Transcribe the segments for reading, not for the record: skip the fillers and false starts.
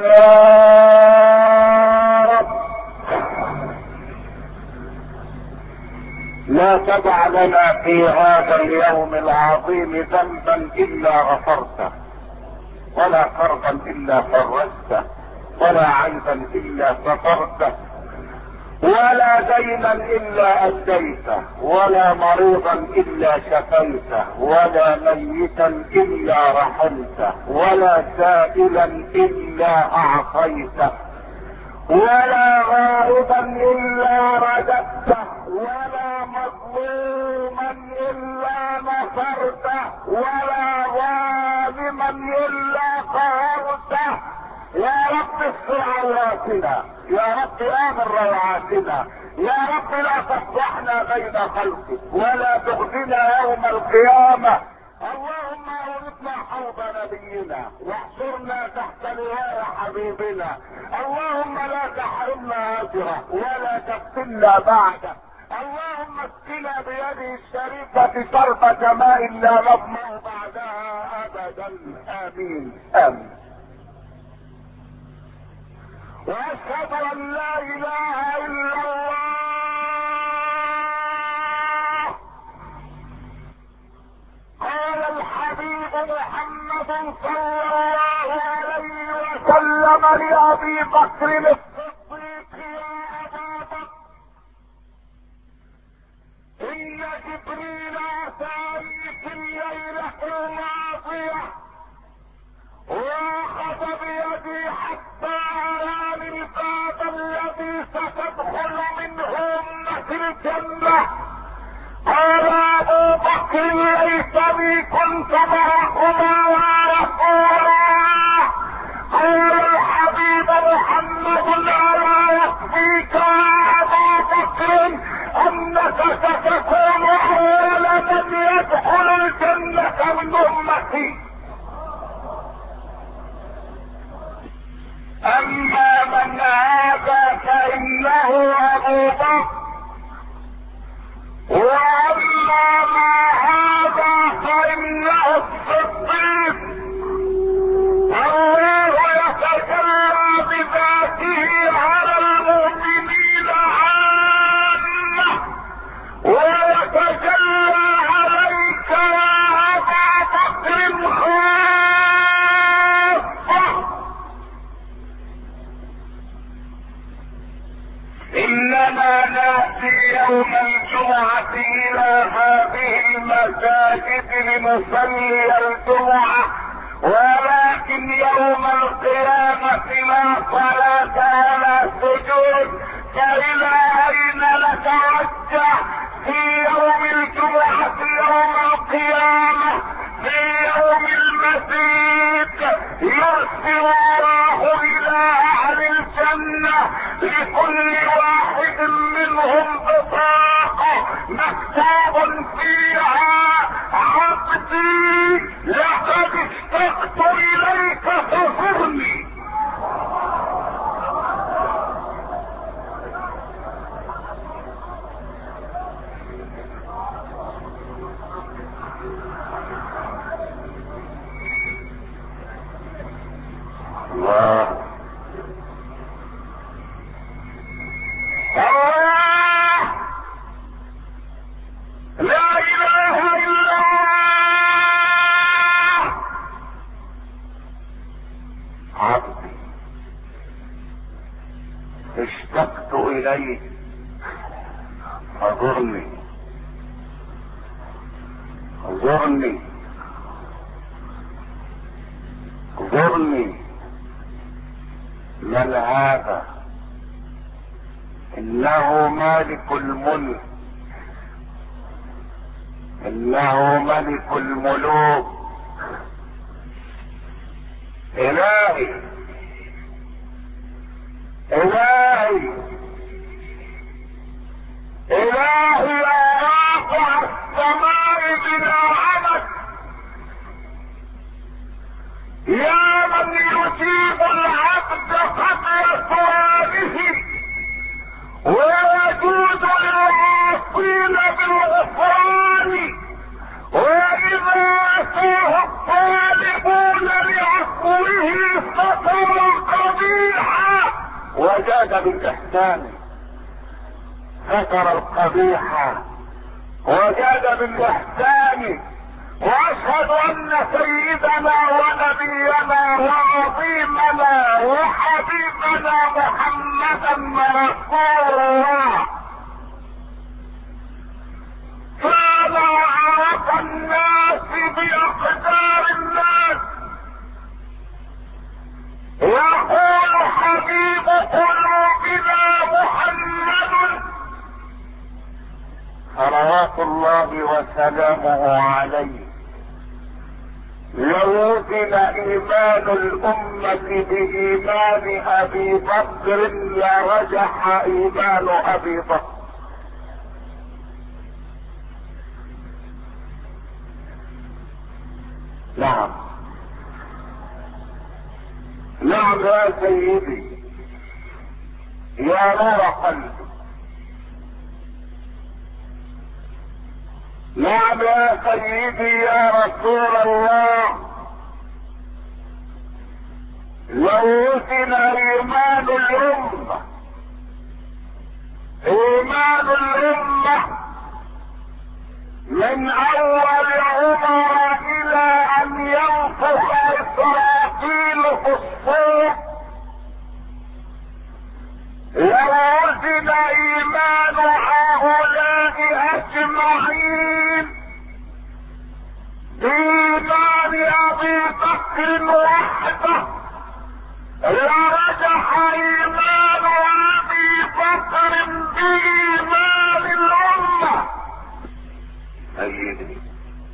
لا تدع لنا في هذا اليوم العظيم ذنبا الا غفرته، ولا كربا الا فرجته، ولا عيبا الا سترته، ولا دينا الا اديته، ولا مريضا الا شفيته، ولا ميتا الا رحمته، ولا سائلا الا اعطيته، ولا غائبا الا رددته، ولا مظلوما الا نصرته، ولا ظالما الا قهرته. يا رب استر عوراتنا، يا رب امن روعاتنا، يا رب لا تفضحنا بين خلقك ولا تخزنا يوم القيامه. اللهم اورثنا حوض نبينا واحشرنا تحت لواء حبيبنا. اللهم لا تحرمنا اجره ولا تفتنا بعده. اللهم اسقنا بيده الشريفه شربة ماء لا نظمأ بعدها ابدا. امين امين. واشهد ان لا اله الا الله. قال الحبيب محمد صلى الله عليه وسلم لابي بكر الصديق: يا ابا بكر، ان جبريل اتاني في الليله الماضيه واخذ بيدي حتى اراني الباب الذي ستدخل منه امه الجنه. قال ابو بكر: ليتني كنت معكما يا رسول الله. قال الحبيب محمد: الا يكفيك يا ابا بكر انك ستكون اول من يدخل الجنه من امتي. اما من هذا فانه ابو بكر، واما ما هذا فانه الصديق. الله يتجلى بذاته على المؤمنين عامه، ويتجلى عليك يا ابا بكر خاصه. انما ناتي يوم الجمعة الى هذه المساجد لنصلي الجمعة، ولكن يوم القيامة لا صلاة ولا سجود. فإلى أين نتوجه في يوم الجمعة يوم القيامة؟ في يوم المزيد يرسل الله إلى أهل الجنة لكل واحد منهم بطاقة مكتوب فيها: عبدي لقد اشتقت إليك فزرني. الله لا اله الا الله. عبدي اشتقت اليك فزرني زرني زرني. من هذا؟ انه مالك الملك، انه ملك الملوك. الهي الهي الهي يا رافع السماء بلا عمد، يا من يجيب العبد قبل سؤاله ويجود للعاصين بالغفران، واذا اتوه الطالبون لعفوه فقد وجاد بالاحسان، ستر القبيح وجاد بالاحسان. واشهد ان سيدنا ونبينا وعظيمنا وحبيبنا محمدا رسول الله كان اعرف الناس باقدار الناس. يقول حبيب قلوبنا محمد صلوات الله وسلامه عليه: لو وزن ايمان الامة بايمان ابي بكر لرجح ايمان ابي بكر. نعم نعم يا سيدي يا نور قلبي. نعم يا سيدي يا رسول الله. لو وزن ايمان الامة من اول عمر الى ان ينفخ اسرافيل في الصور، لو وزن ايمان هؤلاء اجمعين بايمان ابي بكر وحده لرجح ايمان ابي بكر بايمان الامه. سيدي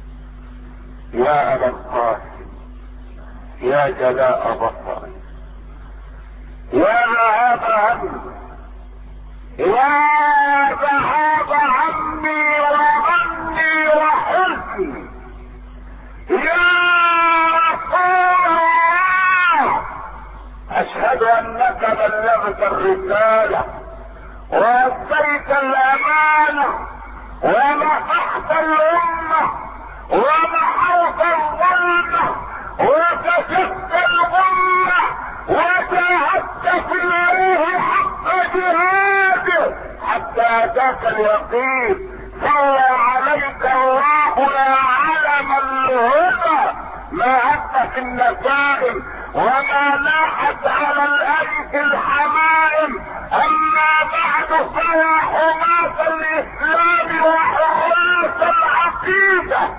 يا ابا القاسم، يا جلاء بصري، يا ذهاب همي، يا ذهاب همي وغمي وحزني، يا رسول الله. اشهد انك بلغت الرسالة واديت الامانة ونصحت الامة ومحوت الظلمة وكشفت الغمة وجاهدت في الله حق جهاده حتى اتاك اليقين. صلى عليك الله يا علم الهدى، ما هبت النسائم وما لاحت على الأيس الحمائم. اما بعد فيا حماة الاسلام وحراس العقيدة،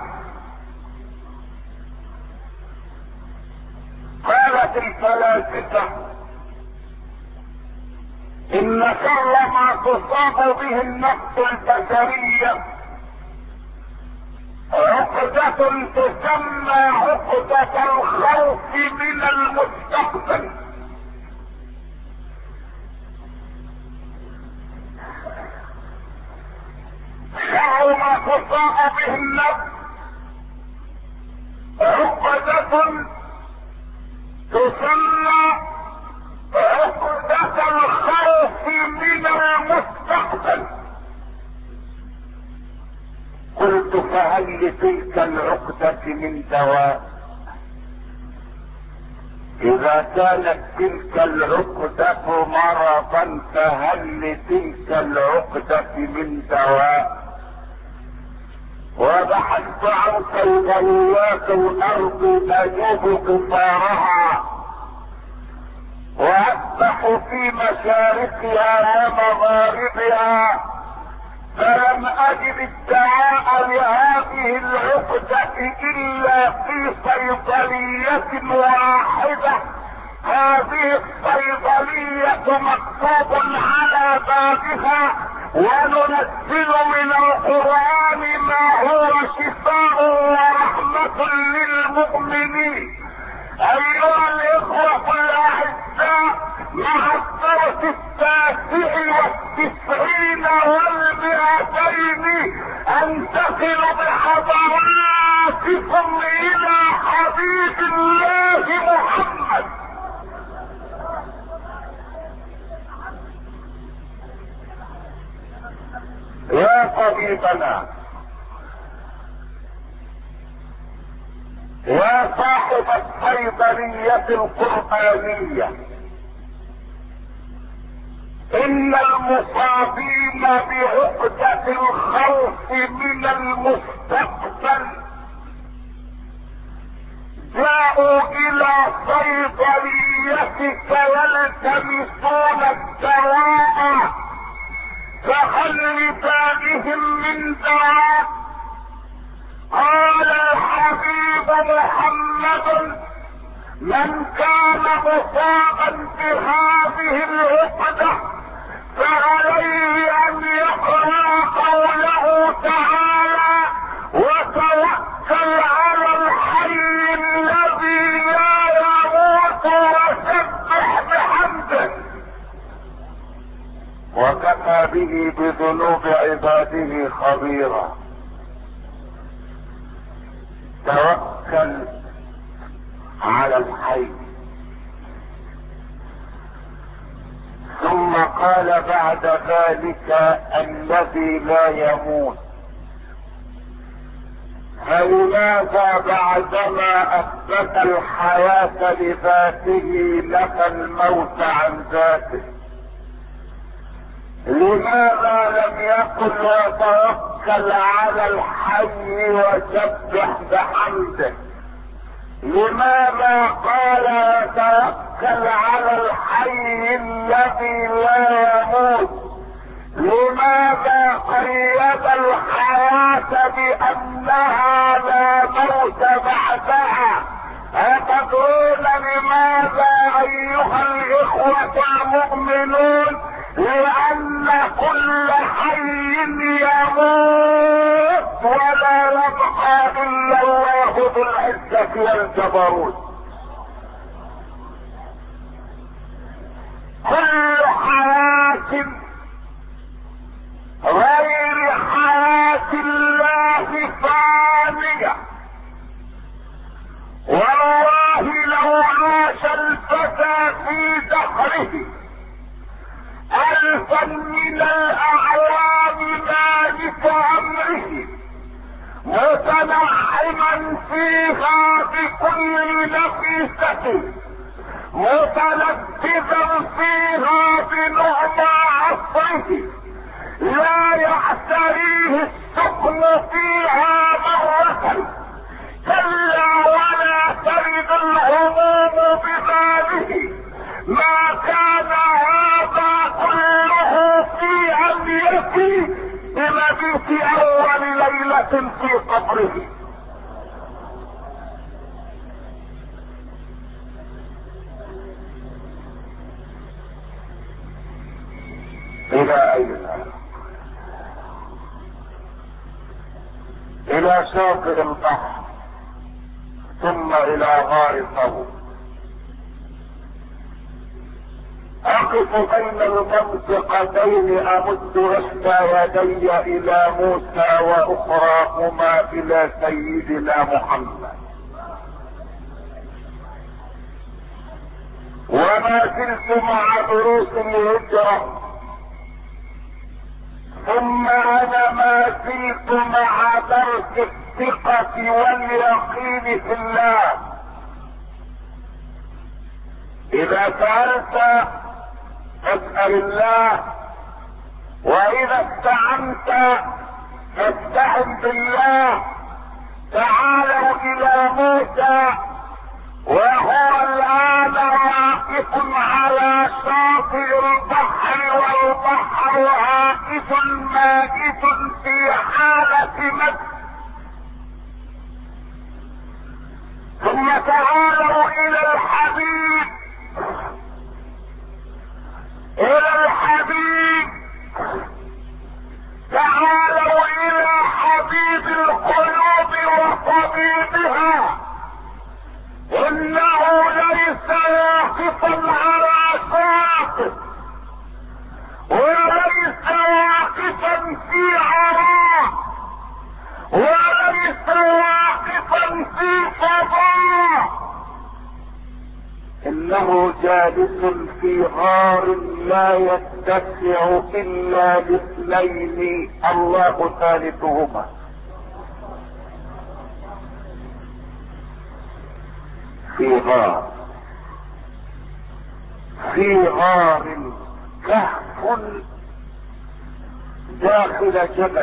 قالت الفلاسفة ان شر ما تصاب به النفس البشرية عقدة تسمى عقدة الخوف من المستقبل. شر ما تصاب به النفس عقدة تسمى عقدة الخوف من المستقبل. قلت فهل لتلك العقدة من دواء؟ اذا كانت تلك العقدة مرضا فهل لتلك العقدة من دواء؟ وبحثت عن صيدليات الارض اجوب قصارها واسبح في مشارقها ومغاربها، فلم اجد الدواء لهذه العقدة الا في صيدلية واحدة. هذه الصيدلية مكتوب على بابها: وننزل من القرآن ما هو شفاء ورحمة للمؤمنين. ايها الاخوة الاعزاء، مع الدرس 99 وال200 انتقل بحضراتكم الى حبيب الله محمد. يا طبيبنا، يا صاحب الصيدلية القرآنية، ان المصابين بعقدة الخوف من المستقبل جاءوا الى صيدليتك يلتمسون الدواء، فهل لبالهم من دواء؟ قال الحبيب محمد: من كان مصابا بهذه العقدة فعليه ان يقرأ قوله تعالى: وتوكل على الحي الذي لا يموت وسبح بحمده. وكفى به بذنوب عباده خبيرا. توكل على الحي. ثم قال بعد ذلك: الذي لا يموت. فلماذا بعدما اثبت الحياة لذاته نفى الموت عن ذاته؟ لماذا لم يقل وتوكل على الحي وسبح بحمده؟ لماذا قال وتوكل على الحي الذي لا يموت؟ لماذا قيد الحياة بأنها لا موت بعدها؟ أتدرون لماذا أيها الإخوة المؤمنون؟ لأن كل حي يموت ولا يبقى إلا الله ذو العزة والجبروت. كل حياة غير حياة الله فانية. والله لو عاش الفتى في دهره 1000 من الأعوام مالك أمره متنعما فيها بكل نفيسة، متلذذا فيها بنعمى عصره، لا يعتريه السكن فيها مرة، كلا ولا ترد الهموم بباله. ما كان هذا كله في أمنيته بمبيت أول ليلة في قبره. إلى أين؟ إلى شاطئ البحر، ثم إلى غار ثور. أقف بين المنطقتين أمد إحدى يدي إلى موسى وأخراهما إلى سيدنا محمد، وما زلت مع دروس الهجرة، ثم أنا ما زلت مع درس الثقة واليقين في الله. إذا سألت فاسأل الله، وإذا استعنت فاستعن بالله. تعالوا إلى موسى وهو الآن واقف على شاطئ البحر، والبحر واقف ماكث في حالة مد. ثم تعالوا إلى الحبيب، إلى الحبيب، تعالوا إلى حبيب القلوب وطبيبها. إنه ليس واقفا على شاطئ، وليس واقفا في عراء، وليس واقفا في فضاء، انه جالس في غار لا يتسع الا لاثنين الله ثالثهما. في غار كهف داخل جبل،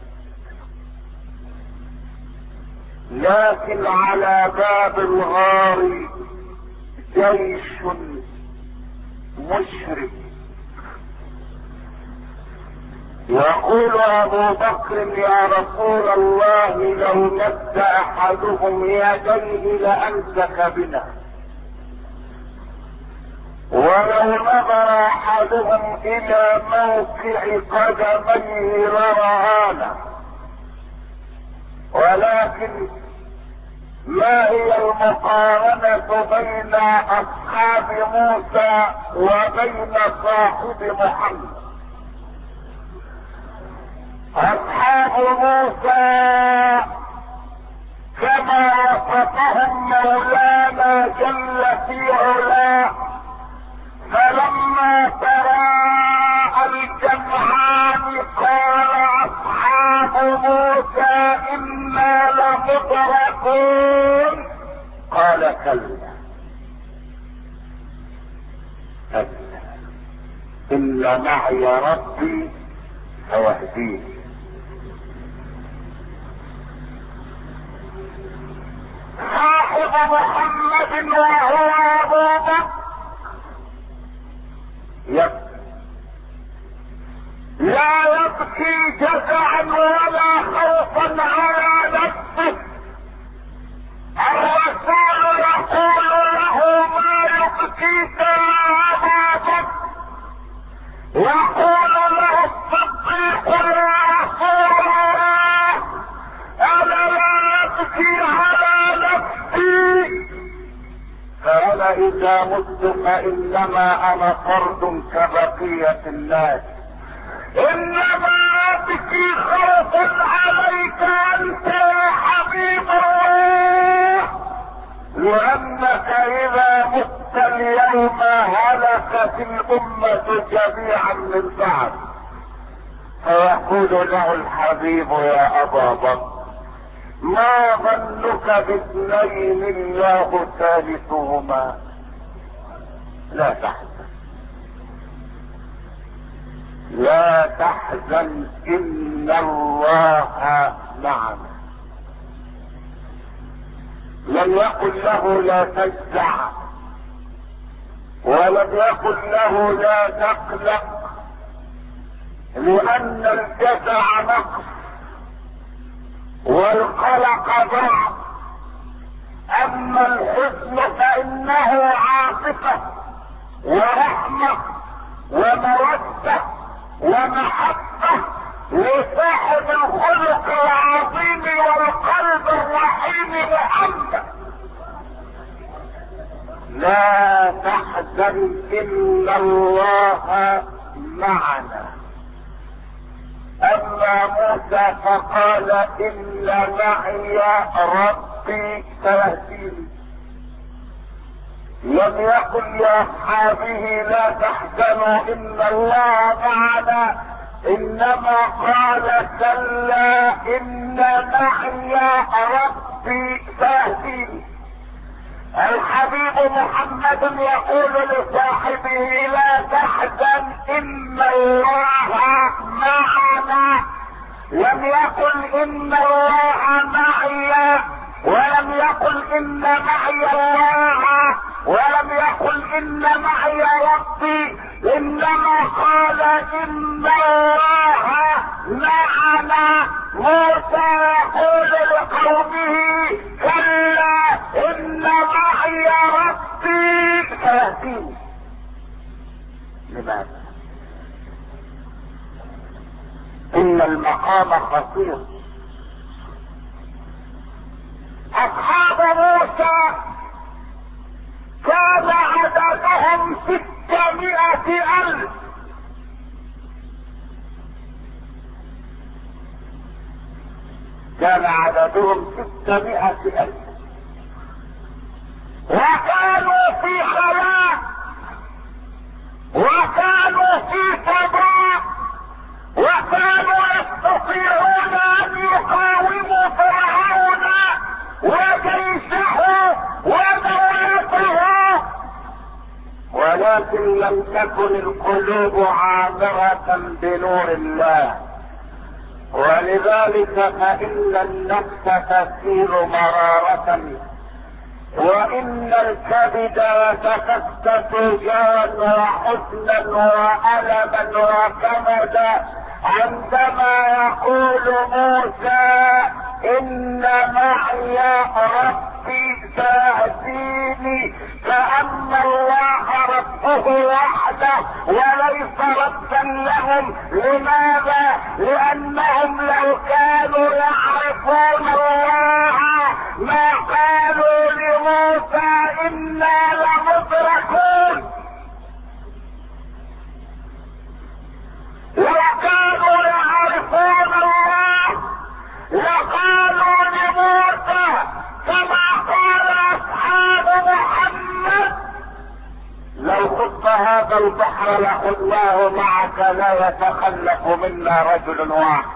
لكن على باب الغار جيش مشرك. يقول ابو بكر يا رسول الله لو مد احدهم يديه لامسك بنا، ولو نظر احدهم الى موقع قدميه لرآنا، ولكن ما هي المقارنة بين اصحاب موسى وبين صاحب محمد؟ اصحاب موسى كما وصفهم مولانا جل في علاه، فلما تراءى الجمعان قال اصحاب موسى انا لمدركون، قال كلا كلا ان معي ربي سيهديني. صاحب محمد وهو ابو بكر لا يبكي جزعا ولا خوفا على نفسه. الرسول يقول له ما يبكيك يا ابا بكر، يقول له الصديق يا رسول الله انا لا ابكي على نفسي، فانا اذا مت فانما انا فرد كبقية الناس، انما ابكي خوف عليك انت يا حبيب الله، لانك اذا مت اليوم هلكت الامة جميعا من بعد. فيقول له الحبيب يا ابا بكر ما ظنك باثنين الله ثالثهما؟ لا تحزن لا تحزن ان الله معنا. لم يقل له لا تجزع، ولم يقل له لا تقلق، لان الجزع نقص والقلق ضعف، اما الحزن فانه عاطفة ورحمة ومودة ومحبة لصاحب الخلق العظيم والقلب الرحيم محمد. لا تحزن ان الله معنا. اما موسى فقال ان معي ربي سيهديني، لم يقل لاصحابه لا تحزنوا ان الله معنا، انما قال كلا ان معي ربي سيهديني. الحبيب محمد يقول لصاحبه لا تحزن ان الله معنا، لم يقل ان الله معي، ولم يقل ان معي الله، ولم يقل ان معي ربي، انما قال ان الله معنا. موسى يقول لقومه كلا ان معي ربي سيهديني. لماذا؟ ان المقام خطير. اصحاب موسى كان عددهم 600,000، كان عددهم 600,000، وكانوا في خلاء وكانوا في فضاء، وكانوا يستطيعون ان يقاوموا فرعون وجيشه ودولته، ولكن ولكن لم تكن القلوب عامرة بنور الله، ولذلك فإن النفس تسير مرارة، وإن الكبد يتفتت جوعا وحزنا وألما وكمدا عندما يقول موسى إن معي ربي سيهديني، كأن الله ربه وحده وليس ربا لهم. لماذا؟ لأنهم لو كانوا يعرفون الله ما قالوا لموسى إنا لمدركون. لو كانوا يعرفون الله لقالوا لموسى كما قال أصحاب محمد لو خضت هذا البحر لخضناه معك لا يتخلف منا رجل واحد،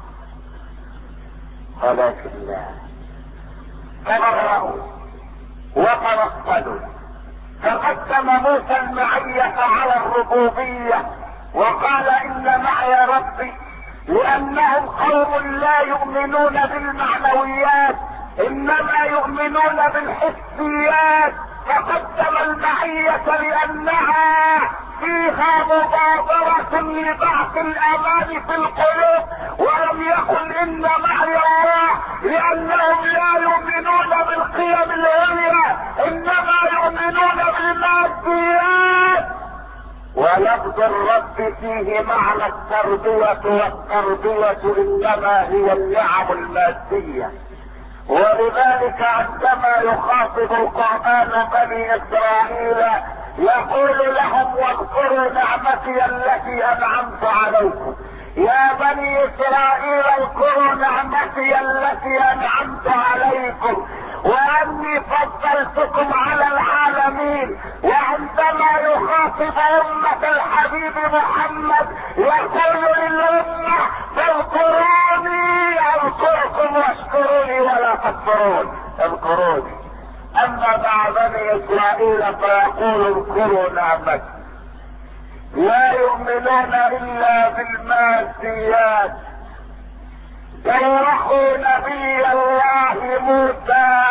ولكن لا، تبرأوا وتنصلوا. فقدم موسى المعية على الربوبية وقال إن معي ربي، لأنهم قوم لا يؤمنون بالمعنويات إنما يؤمنون بالحسيات. فقدم المعية لأنها فيها مبادرة لبعث الأمان في القلوب، ولم يقل إن معي الله لأنهم لا يؤمنون بالقيم العليا إنما يؤمنون بالماديات. ولفظ الرب فيه معنى التربية، والتربية إنما هي النعم المادية. ولذلك عندما يخاطب القرآن بني إسرائيل يقول لهم واذكروا نعمتي التي أنعمت عليكم. يا بني إسرائيل اذكروا نعمتي التي أنعمت عليكم وأني فضلتكم على العالمين. وعندما يخاطب أمة الحبيب محمد يقول للأمة فاذكروني اذكركم واشكروني ولا تكفرون، اذكروني. أما مع بني إسرائيل فيقول اذكروا نعمتي. لا يؤمنون إلا بالماديات. جرحوا نبي الله موسى،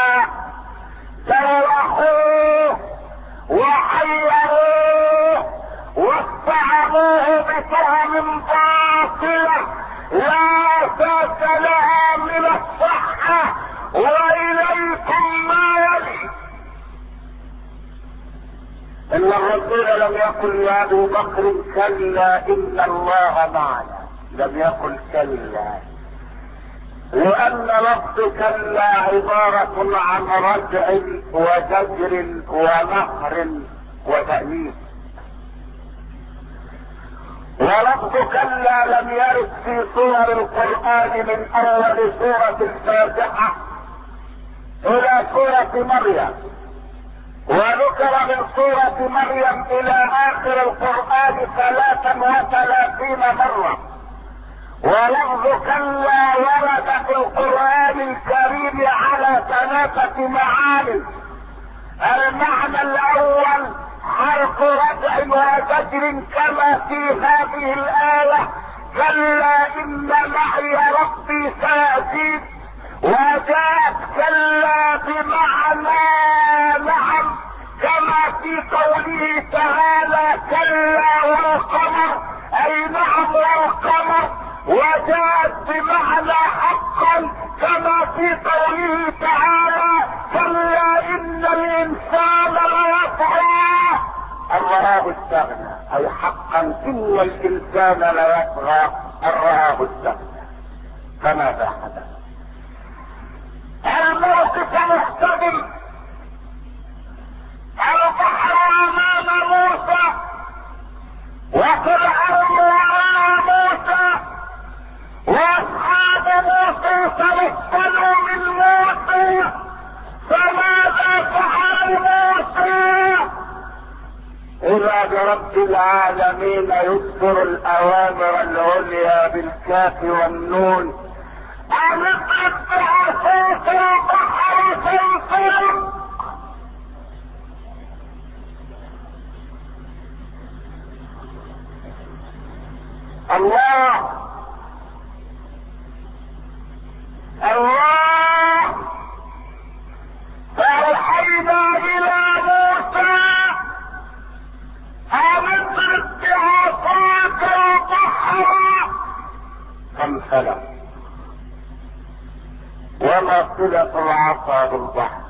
جرحوه وحيروه واتهموه بتهم باطلة لا اساس لها من الصحة. وإليكم ما يلي. إن الرسول لم يقل يا أبو بكر كلا إن الله معنا، لم يقل كلا، لأن لفظ كلا عبارة عن رجع وزجر ونهر وتأنيب. ولفظ كلا لم يرد في سور القرآن من أول سورة الفاتحة إلى سورة مريم، وذكر من سورة مريم إلى آخر القرآن 33 مرة. ولفظ كلا ورد في القرآن الكريم على 3 معاني. المعنى الأول حرف رجع وزجر كما في هذه الآية كلا إن معي ربي سيهدين. وجاءت كلا بمعنى نعم كما في قوله تعالى كلا والقمر، أي نعم والقمر. وجاءت بمعنى حقا كما في قوله تعالى كلا إن الإنسان ليطغى أن رآه استغنى، أي حقا إن الإنسان ليطغى أن رآه استغنى. فماذا حدث؟ الموقف محتدم. البحر أمام موسى وفرعون وراء موسى واصحاب موسى تمثلوا من موسى. فماذا فعل موسى؟ إذا برب العالمين يذكر الأوامر العليا بالكاف والنون أن اقطع صوت البحر فانفلق. الله الله فأوحينا إلى موسى أن اضرب بعصاك البحر فانفلق. وما صلة العصا بالبحر؟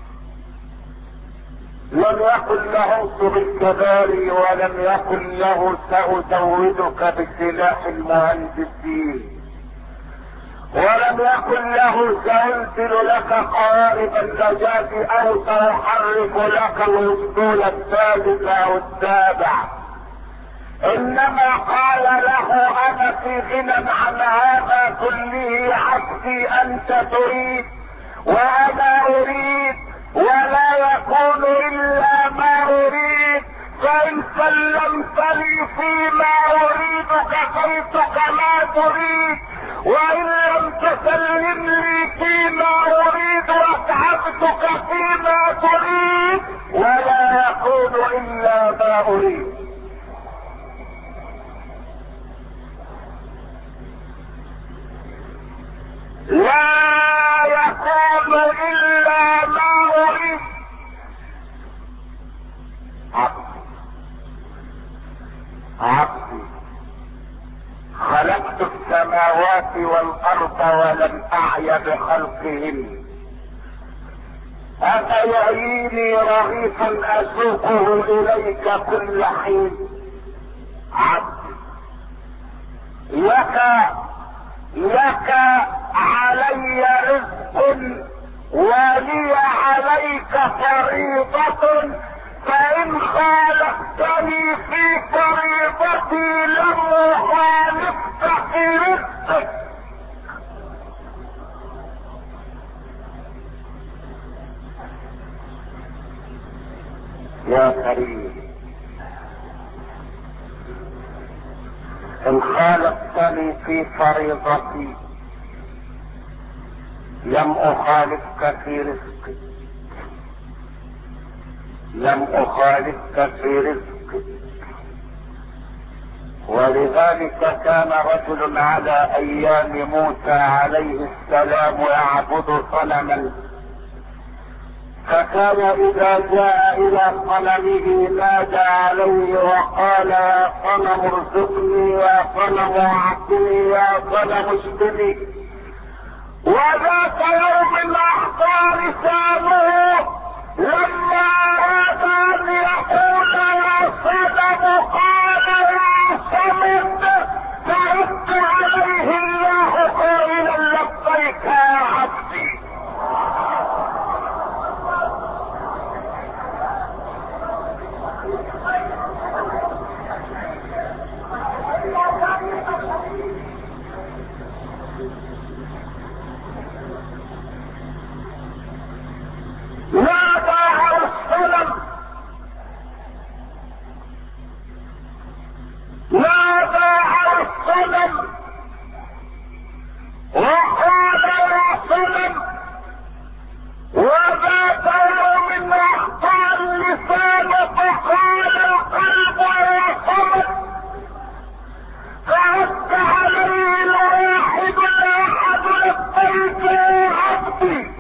لم يقل له اضرب كباري، ولم يقل له سأزودك بسلاح المهندسين، ولم يقل له سأنزل لك قوارب النجاة او سأحرك لك الاسطول الثالث او السابع. انما قال له انا في غنى عن هذا كله، عبدي انت تريد وانا اريد، ولا يكون الا ما اريد، فان سلمتني فيما اريد كفيتك ما تريد، وان لم تسلم لي فيما اريد واتعبتك فيما تريد، ولا يكون الا ما اريد. لا يكون الا ما اريد. عبدي خلقت السماوات والارض ولم اعي بخلقهن، افيعيني رغيفا اسوقه اليك كل حين. عبدي لك علي رزق ولي عليك فريضة، فإن خالفتني في فريضتي لم أخالفك في رزقك. يا كريم، إن خالفتني في فريضتي لم أخالفك في رزقك، لم أخالفك في رزقك. ولذلك كان رجل على أيام موسى عليه السلام يعبد صنما، فكان إذا جاء إلى صنمه نادى عليه وقال يا صنم ارزقني، يا صنم اعطني، يا صنم اشفني. وذاك يوم احضر لسانه لما اراد ان يقول يا صنم قال يا صمد، فرد عليه الله قائلا لبيك يا عبدي. نادى على الصنم، نادى على الصنم وقال يا صنم. وذات يوم اخطا اللسان فقال القلب يا صنم، فرد عليه الواحد الاحد لبيك يا عبدي.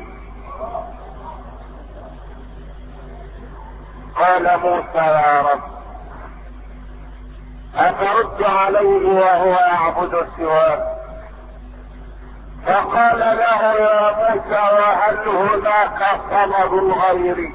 قال موسى يا رب أترد عليه وهو يعبد سواك؟ فقال له يا موسى وهل هناك صمد غيري؟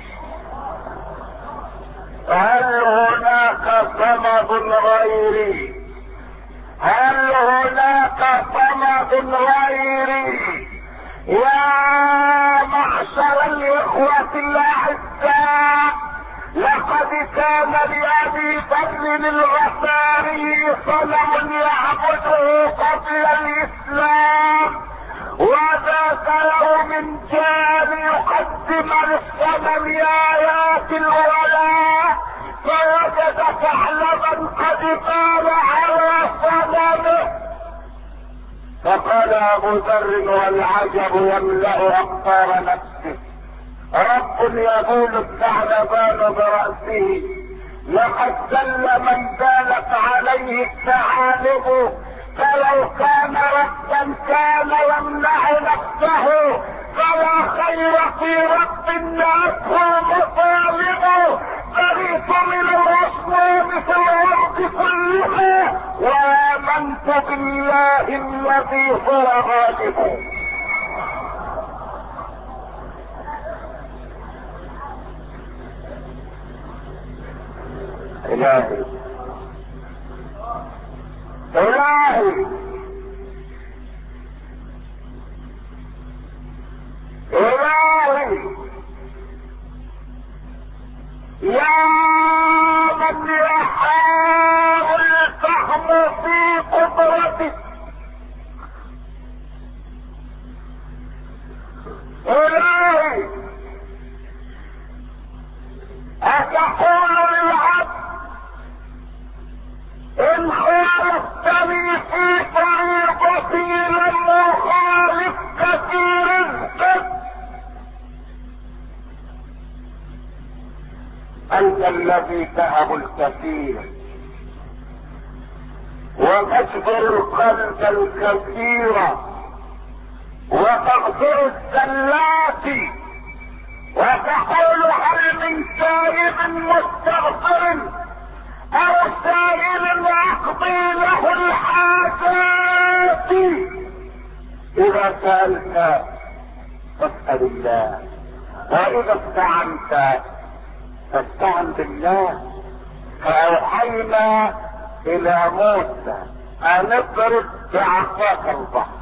هل هناك صمد غيري؟ هل هناك صمد غيري؟ يا معشر الإخوة الأعزاء، لقد كان لأبي بكر الغفاري صنم يعبده قبل الإسلام، وذات يوم كان يقدم للصنم آيات الولاء، فوجد ثعلبا قد قال على صنمه. فقال ابو ذر والعجب يملأ اقطار نفسه، رب يبول الثعلبان برأسه، لقد زل من بالت عليه عليه الثعالب، فلو كان ربا كان يمنع نفسه، فلا خير في رب نعته مطالبه. بريت من الوصول في الارض كلها، وامنت بالله الذي هو غالب. الهي الهي الهي يا من يحاول الفهم في قدرتك، الهي اتقول للعبد ان خالفتني في طريقتي لم اخالفك في رزقك؟ انت الذي تهب الكثير وتجبر القلب الكثير وتغفر الزلات، وتقول هل من تائب مستغفر او سائل واقضي له الحاجات. اذا سألت فاسأل الله، واذا استعنت فاستعن بالله. فاوحينا الى موسى ان اضرب بعصاك البحر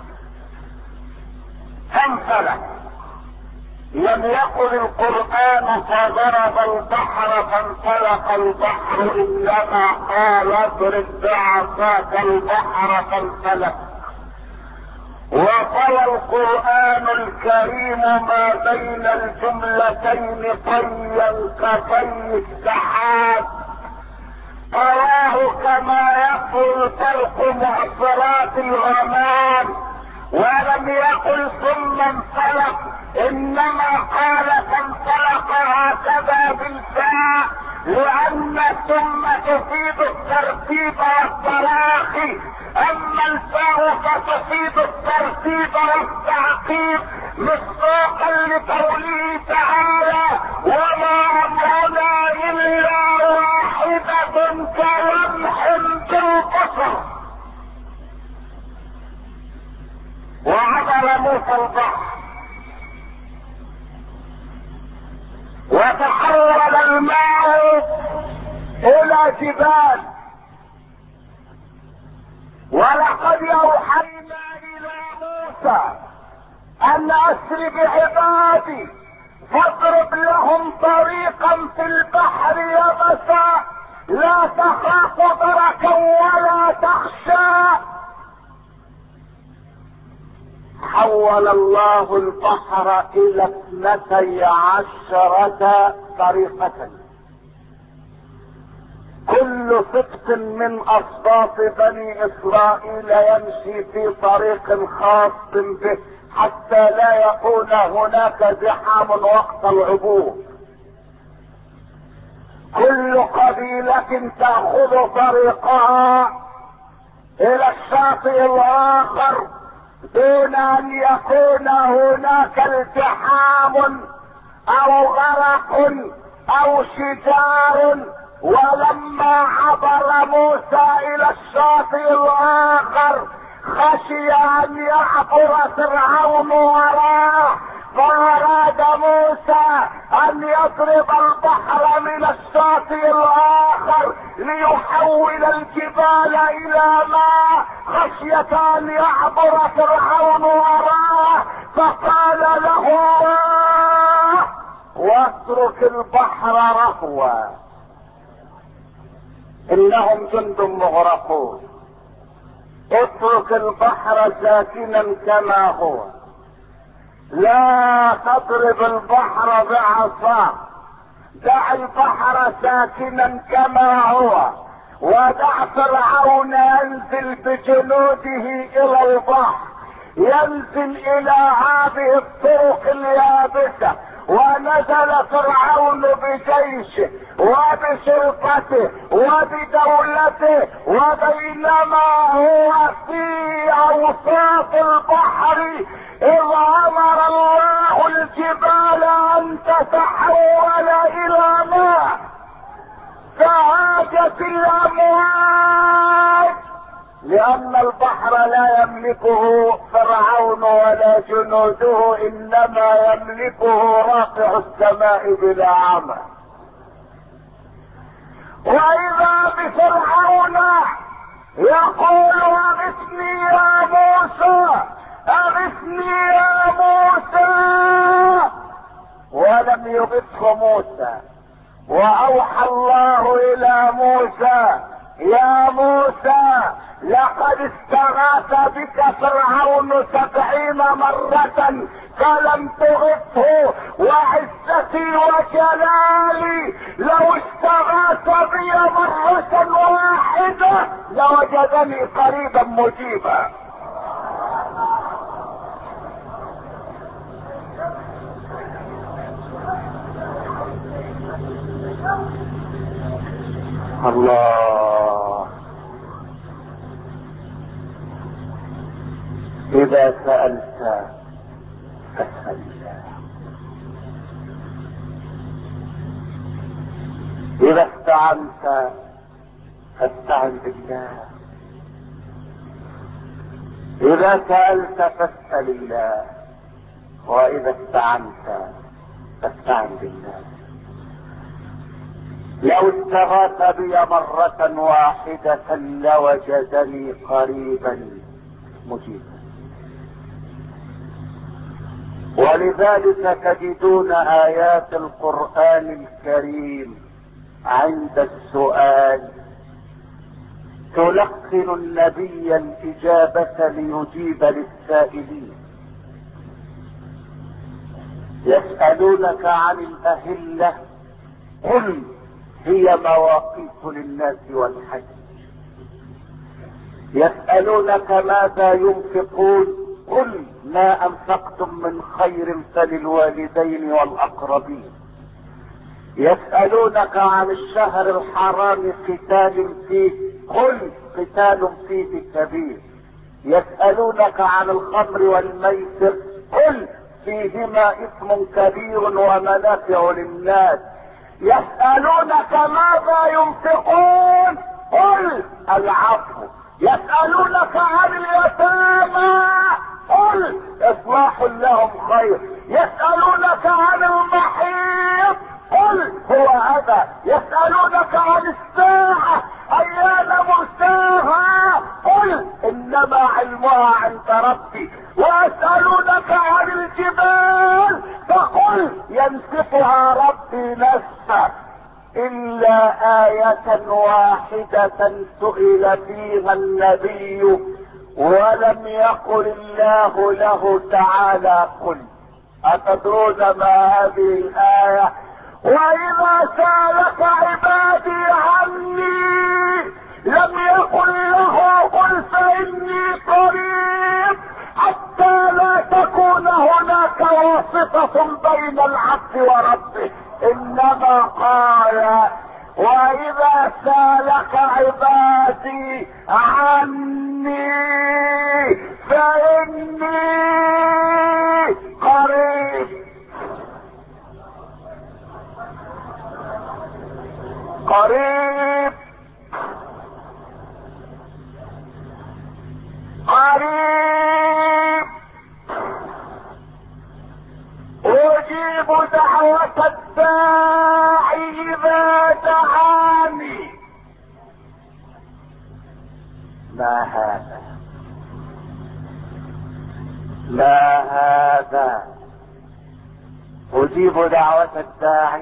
فانفلق. لم يقل القرآن فضرب البحر فانفلق البحر، انما قال اضرب بعصاك البحر فانفلق. وقال القرآن الكريم ما بين الجملتين طيا كطي السحاب، تراه كما يقول الفرق معصرات الغمام. ولم يقل ثم انفلق، انما قال فانفلق هكذا بالفاء، لان ثم تفيد الترتيب والتراخي، اما الفاء فتفيد الترتيب والتعقيب، مصداقا لقوله تعالى وما امرنا الا واحدة كلمح بالبصر. وعبر موسى البحر وتحول الماء الى جبال. ولقد اوحينا الى موسى ان اسر بعبادي فاضرب لهم طريقا في البحر يبسا لا تخاف دركا ولا تخشى. حول الله البحر الى 12 طريقة، كل سبط من اسباط بني اسرائيل يمشي في طريق خاص به حتى لا يكون هناك زحام وقت العبور. كل قبيلة تأخذ طريقها الى الشاطئ الاخر دون ان يكون هناك التحام او غرق او شجار. ولما عبر موسى الى الشاطئ الاخر خشي ان يعبر فرعون وراه، فاراد موسى ان يضرب البحر من الشاطئ الاخر ليحول الجبال الى ماء خشية ان يعبر فرعون وراه. فقال له واترك البحر رهوا انهم جند مغرقون. اترك البحر ساكنا كما هو، لا تضرب البحر بعصاك، دع البحر ساكنا كما هو، ودع فرعون ينزل بجنوده الى البحر، ينزل الى هذه الطرق اليابسة ونزل فرعون بجيشه وبشرطته وبدولته، وبينما هو في اوساط البحر اذ امر الله الجبال ان تتحول الى ماء فهاجت الامواج، لان البحر لا يملكه فرعون ولا جنوده، انما يملكه رافع السماء بلا عمى. واذا بفرعون يقول اغثني يا موسى، اغثني يا موسى، ولم يغثه موسى. واوحى الله الى موسى يا موسى لقد استغاث بك فرعون 70 مرة فلم تغثه، وعزتي وجلالي لو استغاث بي مرة واحدة لوجدني قريبا مجيبا. الله. إذا سألت فاسأل الله، إذا استعنت فاستعن بالله، إذا سألت فاسأل الله، وإذا استعنت فاستعن بالله. لو استغاث بي مرة واحدة لوجدني قريبا مجيبا. ولذلك تجدون آيات القرآن الكريم عند السؤال تلقن النبي الإجابة ليجيب للسائلين. يسألونك عن الأهلة قل هي مواقيت للناس والحج. يسألونك ماذا ينفقون قل ما أنفقتم من خير فللوالدين والأقربين. يسألونك عن الشهر الحرام قتال فيه قل قتال فيه كبير. يسألونك عن الخمر والميسر قل فيهما إثم كبير ومنافع للناس. يسألونك ماذا ينفقون قل العفو. يسألونك عن اليتامى قل اصلاح لهم خير. يسألونك عن المحيط قل هو هذا. يسألونك عن الساعة ايان مرساها قل انما علمها عند ربي. ويسألونك عن الجبال فقل ينسفها ربي نسفا. الا آية واحدة سئل فيها النبي ولم يقل الله له تعالى قل. أتدرون ما هذه الآية؟ وإذا سألك عبادي عني لم يقل له قل فإني قريب حتى لا تكون هناك واسطة بين العبد وربه. انما قال واذا سالك عبادي عني فاني قريب. قريب قريب اجيب دعوة الداعي اذا دعاني. ما هذا؟ ما هذا؟ اجيب دعوة الداعي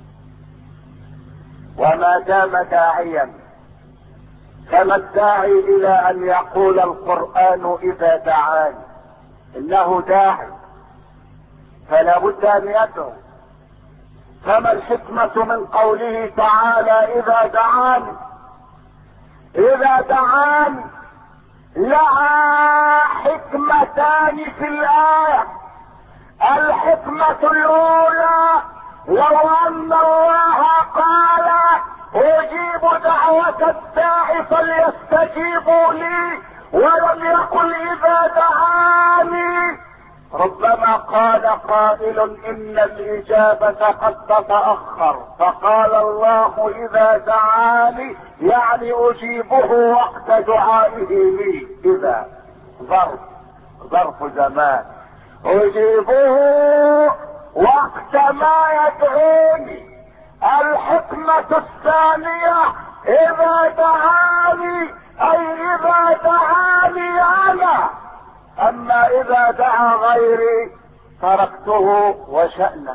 وما دام داعيا كما الداعي الى ان يقول القرآن اذا دعاني انه داعي فلا بد ان يدعو. فما الحكمة من قوله تعالى اذا دعاني؟ اذا دعاني لها حكمتان في الآية. الحكمة الاولى لو ان الله قال اجيب دعوة الداع فليستجيبوا لي ولم يقل اذا دعاني، ربما قال قائل ان الاجابة قد تتأخر، فقال الله اذا دعاني يعني اجيبه وقت دعائه لي. اذا ظرف زمان، اجيبه وقت ما يدعوني. الحكمة الثانية اذا دعاني اي اذا دعاني انا، اما اذا دعا غيري تركته وشأنه.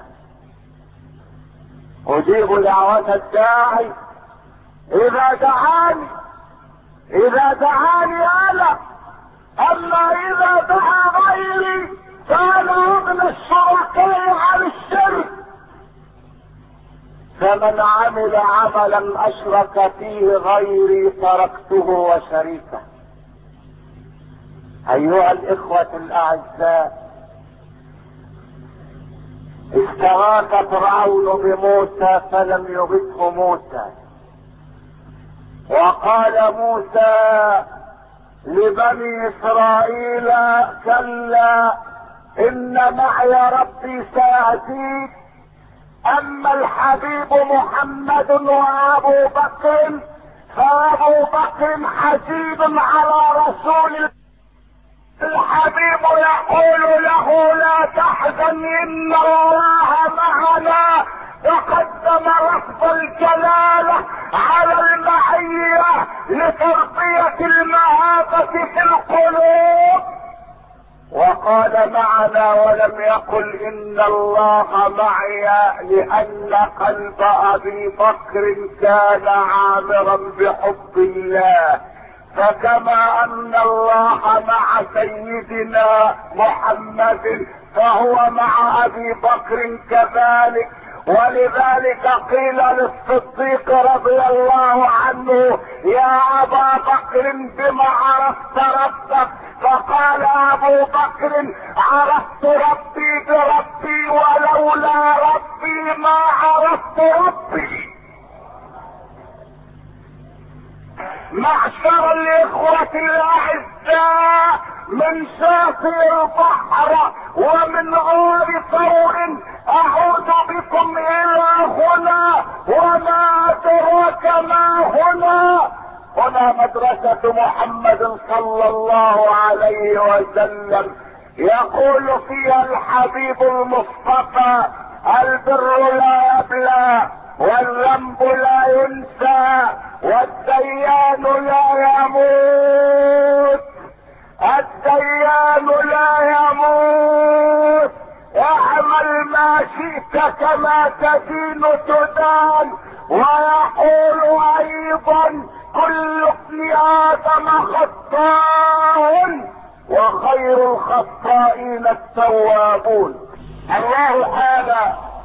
اجيب دعوة الداعي اذا دعاني انا، اما اذا دعا غيري فانا ابن الشركاء عن الشرك. فمن عمل عملا اشرك فيه غيري تركته وشريكه. ايها الاخوة الاعزاء، استغاث فرعون بموسى فلم يغثه موسى، وقال موسى لبني اسرائيل كلا ان معي ربي سيهدين. اما الحبيب محمد وابو بكر فابو بكر حسيب على رسول الله. الحبيب يقول له لا تحزن ان الله معنا، وقدم لفظ الجلالة على المعية لتربية المهابة في القلوب، وقال معنا ولم يقل ان الله معي، لان قلب ابي بكر كان عامرا بحب الله. فكما ان الله مع سيدنا محمد فهو مع ابي بكر كذلك. ولذلك قيل للصديق رضي الله عنه يا ابا بكر بما عرفت ربك؟ فقال ابو بكر عرفت ربي بربي ولولا ربي ما عرفت ربي. معشر الاخوة الاعزاء، من شاطئ البحر ومن غار ثور اعود بكم الى هنا، وما ادراك ما هنا. هنا مدرسة محمد صلى الله عليه وسلم، يقول فيها الحبيب المصطفى البر لا يبلى والذنب لا ينسى والديان لا يموت. الديان لا يموت، اعمل ما شئت كما تدين تدان. ويقول ايضا كل ابن ادم خطاء وخير الخطائين التوابون. الله قال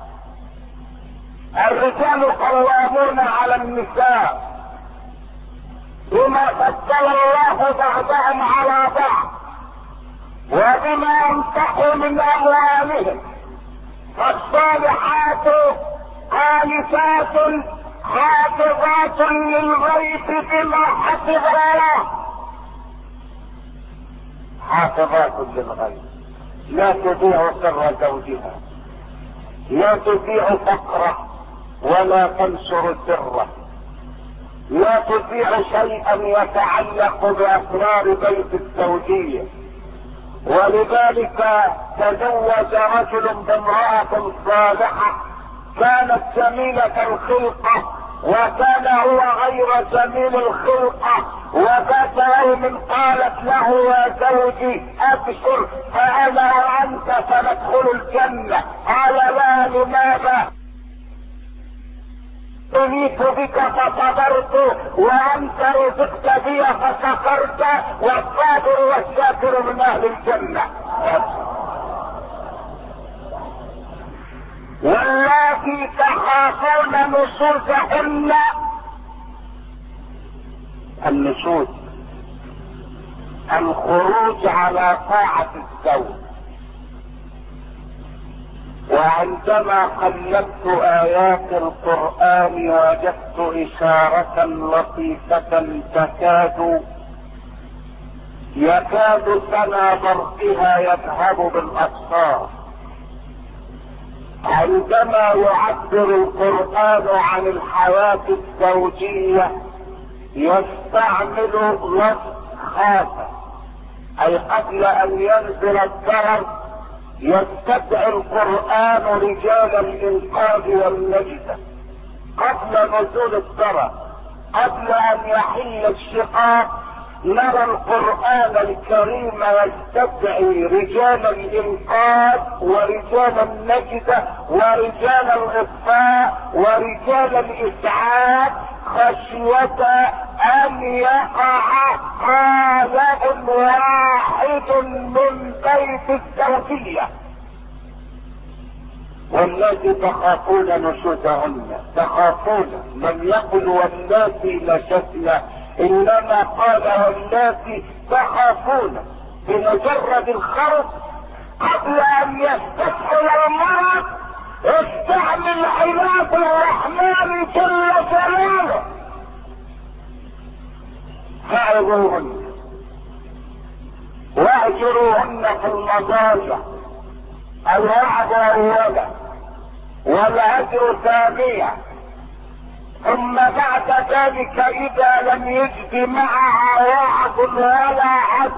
الرجال قوامون على النساء بما فضل الله بعضهم على بعض وبما انفقوا من اموالهم. فالصالحات قانتات حافظات للغيب بما حفظ الله. حافظات للغيب، لا تضيع سر زوجها، لا تضيع فقره ولا تنشر سره، لا تضيع شيئا يتعلق باسرار بيت الزوجيه. ولذلك تزوج رجل بامرأة صالحة كانت جميلة الخلقة وكان هو غير جميل الخلقة. وذات يوم قالت له يا زوجي ابشر فانا وانت سندخل الجنة. قال لا، لماذا؟ أريد بك فصبرت وأنت رزقت بي فشكرت، والصابر والشاكر من أهل الجنة. واللاتي تخافون نشوزهن، النشوز الخروج على طاعة الزوج، وعندما قلبت آيات القرآن وجدت إشارة لطيفة يكاد سنا برقها يذهب بالأبصار. عندما يعبر القرآن عن الحياة الزوجية يستعمل لفظ خاصة، أي قبل أن ينزل الضرر يستدعي القرآن رجال الإنقاذ والنجدة قبل نزول الضرر، قبل أن يحل الشقاق. نرى القرآن الكريم يستدعي رجال الإنقاذ ورجال النجدة ورجال الإطفاء ورجال الإسعاف خشية أن يقع قارئ واحد من بيت الزوجية. واللاتي تخافون نشوزهن، تخافون، لم يقل واللاتي نشزن، انما قال واللاتي تخافون. بمجرد الخوف قبل ان يستدخل المرض استعمل عباد الرحمن جل جلاله. فاعذوهن واهجروهن في المضاجع، الوعد اولا والهجر ثانيا، ثم بعد ذلك اذا لم يجد معها وعد ولا عد.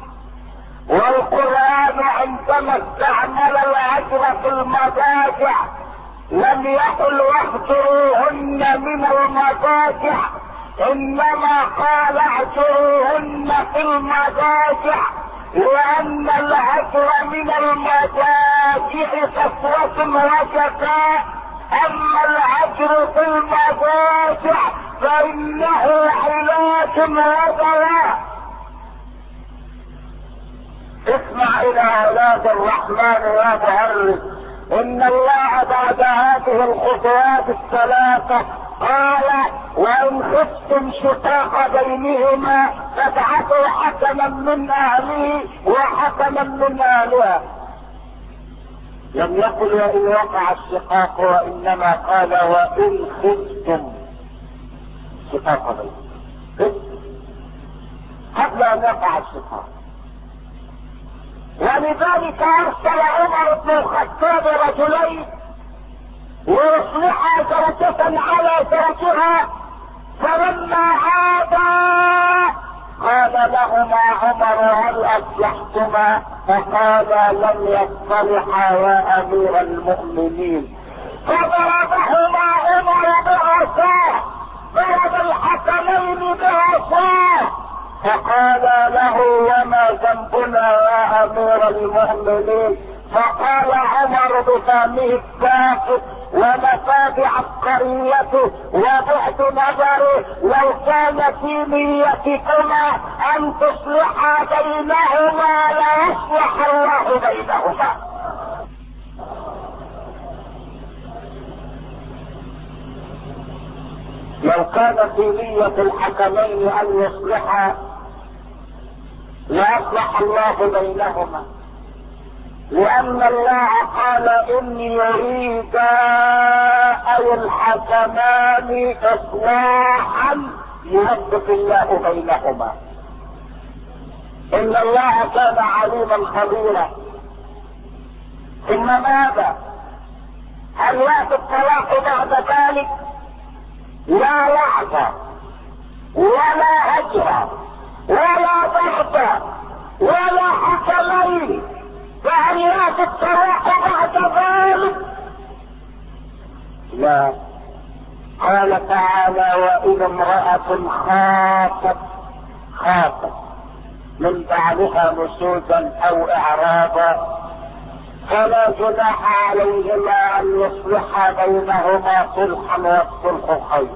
والقرآن عندما استعمل الهجر في المضاجع لم يقل واهجروهن من المضاجع، انما قال اهجروهن في المضاجع، لان الهجر من المضاجع قسوة وجفاء، اما الهجر في المضاجع فانه علاج ودواء. اسمع الى اولاد الرحمن يا مهرس، ان الله بعد هذه الخطوات الثلاثة قال وان خفتم شقاق بينهما فابعثوا حكما من اهله وحكما من اهلها. لم يقل وان وقع الشقاق، وانما قال وان خفتم شقاق بينهما قبل ان يقع الشقاق. ولذلك ارسل عمر بن الخطاب رجلين ليصلحا زوجة على زوجها، فلما عادا قال لهما عمر هل اصلحتما؟ فقالا لم يصطلحا يا امير المؤمنين. فضربهما عمر بعصاه، ضرب الحكمين بعصاه، فقال له وما ذنبنا يا امير المؤمنين؟ فقال عمر بفهمه الساكت ومفاد عبقريته وبعد نظره لو كان في نيتكما ان تصلحا بينهما ليصلح الله بينهما. لو كان في نية الحكمين ان يصلحا ليصلح الله بينهما، لان الله قال ان يريد اي الحكمان اصلاحا يوفق الله بينهما. ان الله كان عليما خبيرا. ثم ماذا؟ هل ياتي الطلاق بعد ذلك؟ لا لحظة ولا هجرة ولا ضغط ولا حكمين، فهل ياتي الطلاق بعد ذلك؟ لا. قال تعالى وإذا امرأة خافت من بعدها نشوزا او اعراضا فلا جناح عليهما ان يصلحا بينهما صلحا والصلح خير.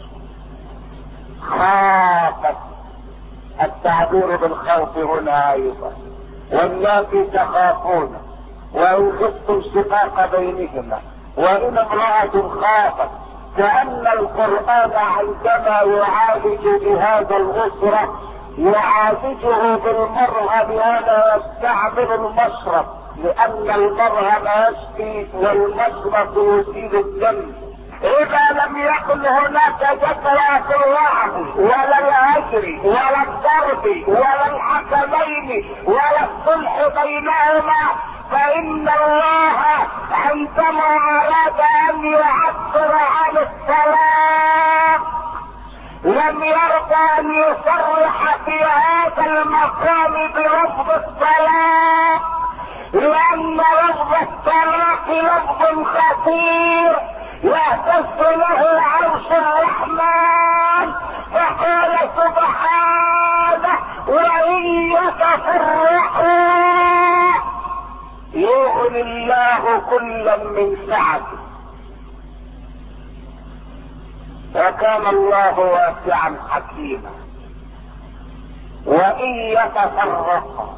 خافت، التعبير بالخوف هنا ايضا. واللاتي تخافون وان خفتم شقاق بينهما وان امرأة خافت، كأن القرآن عندما يعالج بهذا الأسرة يعالجه بالمرأة بهذا يستعمل المشرب لان المرهم يشفي والمشرب يزيل الدم. اذا لم يكن هناك جدوى في الوعظ ولا الهجر ولا الضرب ولا الحكمين ولا الصلح بينهما، فان الله عندما اراد ان يعبر عن الصلاة لم يرضى ان يصرح في هذا المقام بلفظ الصلاة، لان لفظ الصلاة لفظ خطير يهتز له عرش الرحمن، فقال سبحانه وان يتفرقوا يغني الله كلا من سعته. وكان الله واسعا حكيما. وان يتفرقا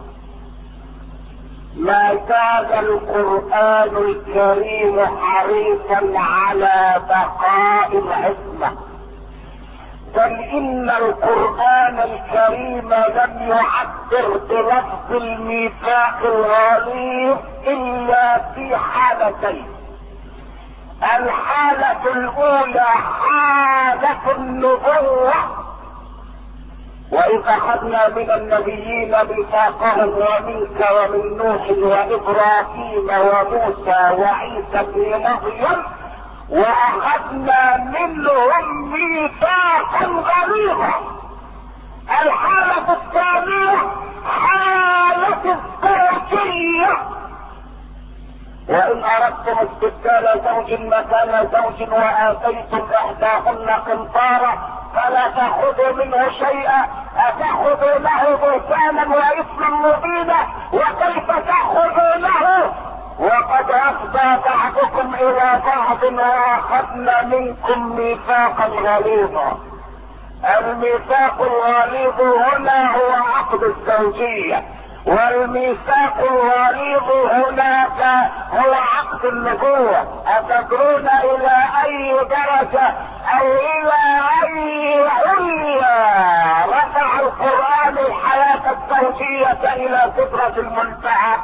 ما كان القرآن الكريم حريصا على بقاء العصمة، بل ان القرآن الكريم لم يعبر بلفظ الميثاق الغليظ الا في حالتين. الحالة الاولى حالة النبوة، واذ اخذنا من النبيين ميثاقهم ومنك ومن نوح وابراهيم وموسى وعيسى ابن مريم واخذنا منهم ميثاقا غليظا. الحالة الثانية حالة الزوجية، وان اردتم استبدال زوج مكان زوج واتيتم احداهن قنطارا فلا تاخذوا منه شيئا اتاخذونه بهتانا واثما مبينا، وكيف تاخذونه وقد افضى بعضكم الى بعض واخذنا منكم ميثاقا غليظا. الميثاق الغليظ هنا هو عقد الزوجية، والميثاق الغليظ هناك هو عقد النبوة. أتدرون إلى أي درجة أو إلى أي عليا رفع القرآن الحياة الزوجية إلى سدرة المنتهى؟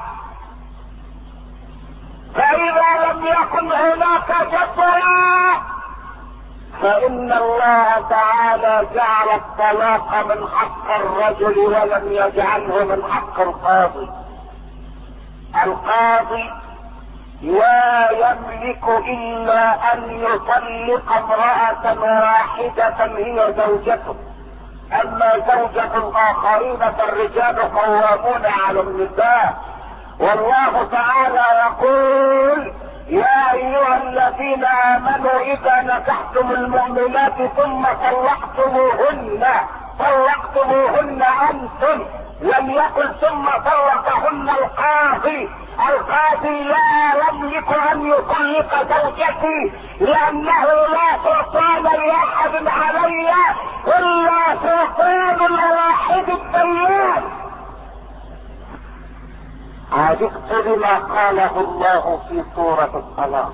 فإذا لم يكن هناك جدوى فإن الله تعالى جعل الطلاق من حق الرجل ولم يجعله من حق القاضي. القاضي لا يملك إلا أن يطلق امرأة واحدة هي زوجته، أما زوجة الآخرين فالرجال قوامون على النساء. والله تعالى يقول يا ايها الذين امنوا اذا نكحتم المؤمنات ثم طلقتموهن انتم، لم يقل ثم طلقهن القاضي. القاضي لا يملك ان يطلق زوجتي لانه لا سلطان لاحد علي الا سلطان الواحد الديان. عجبت بما قاله الله في سورة الطلاق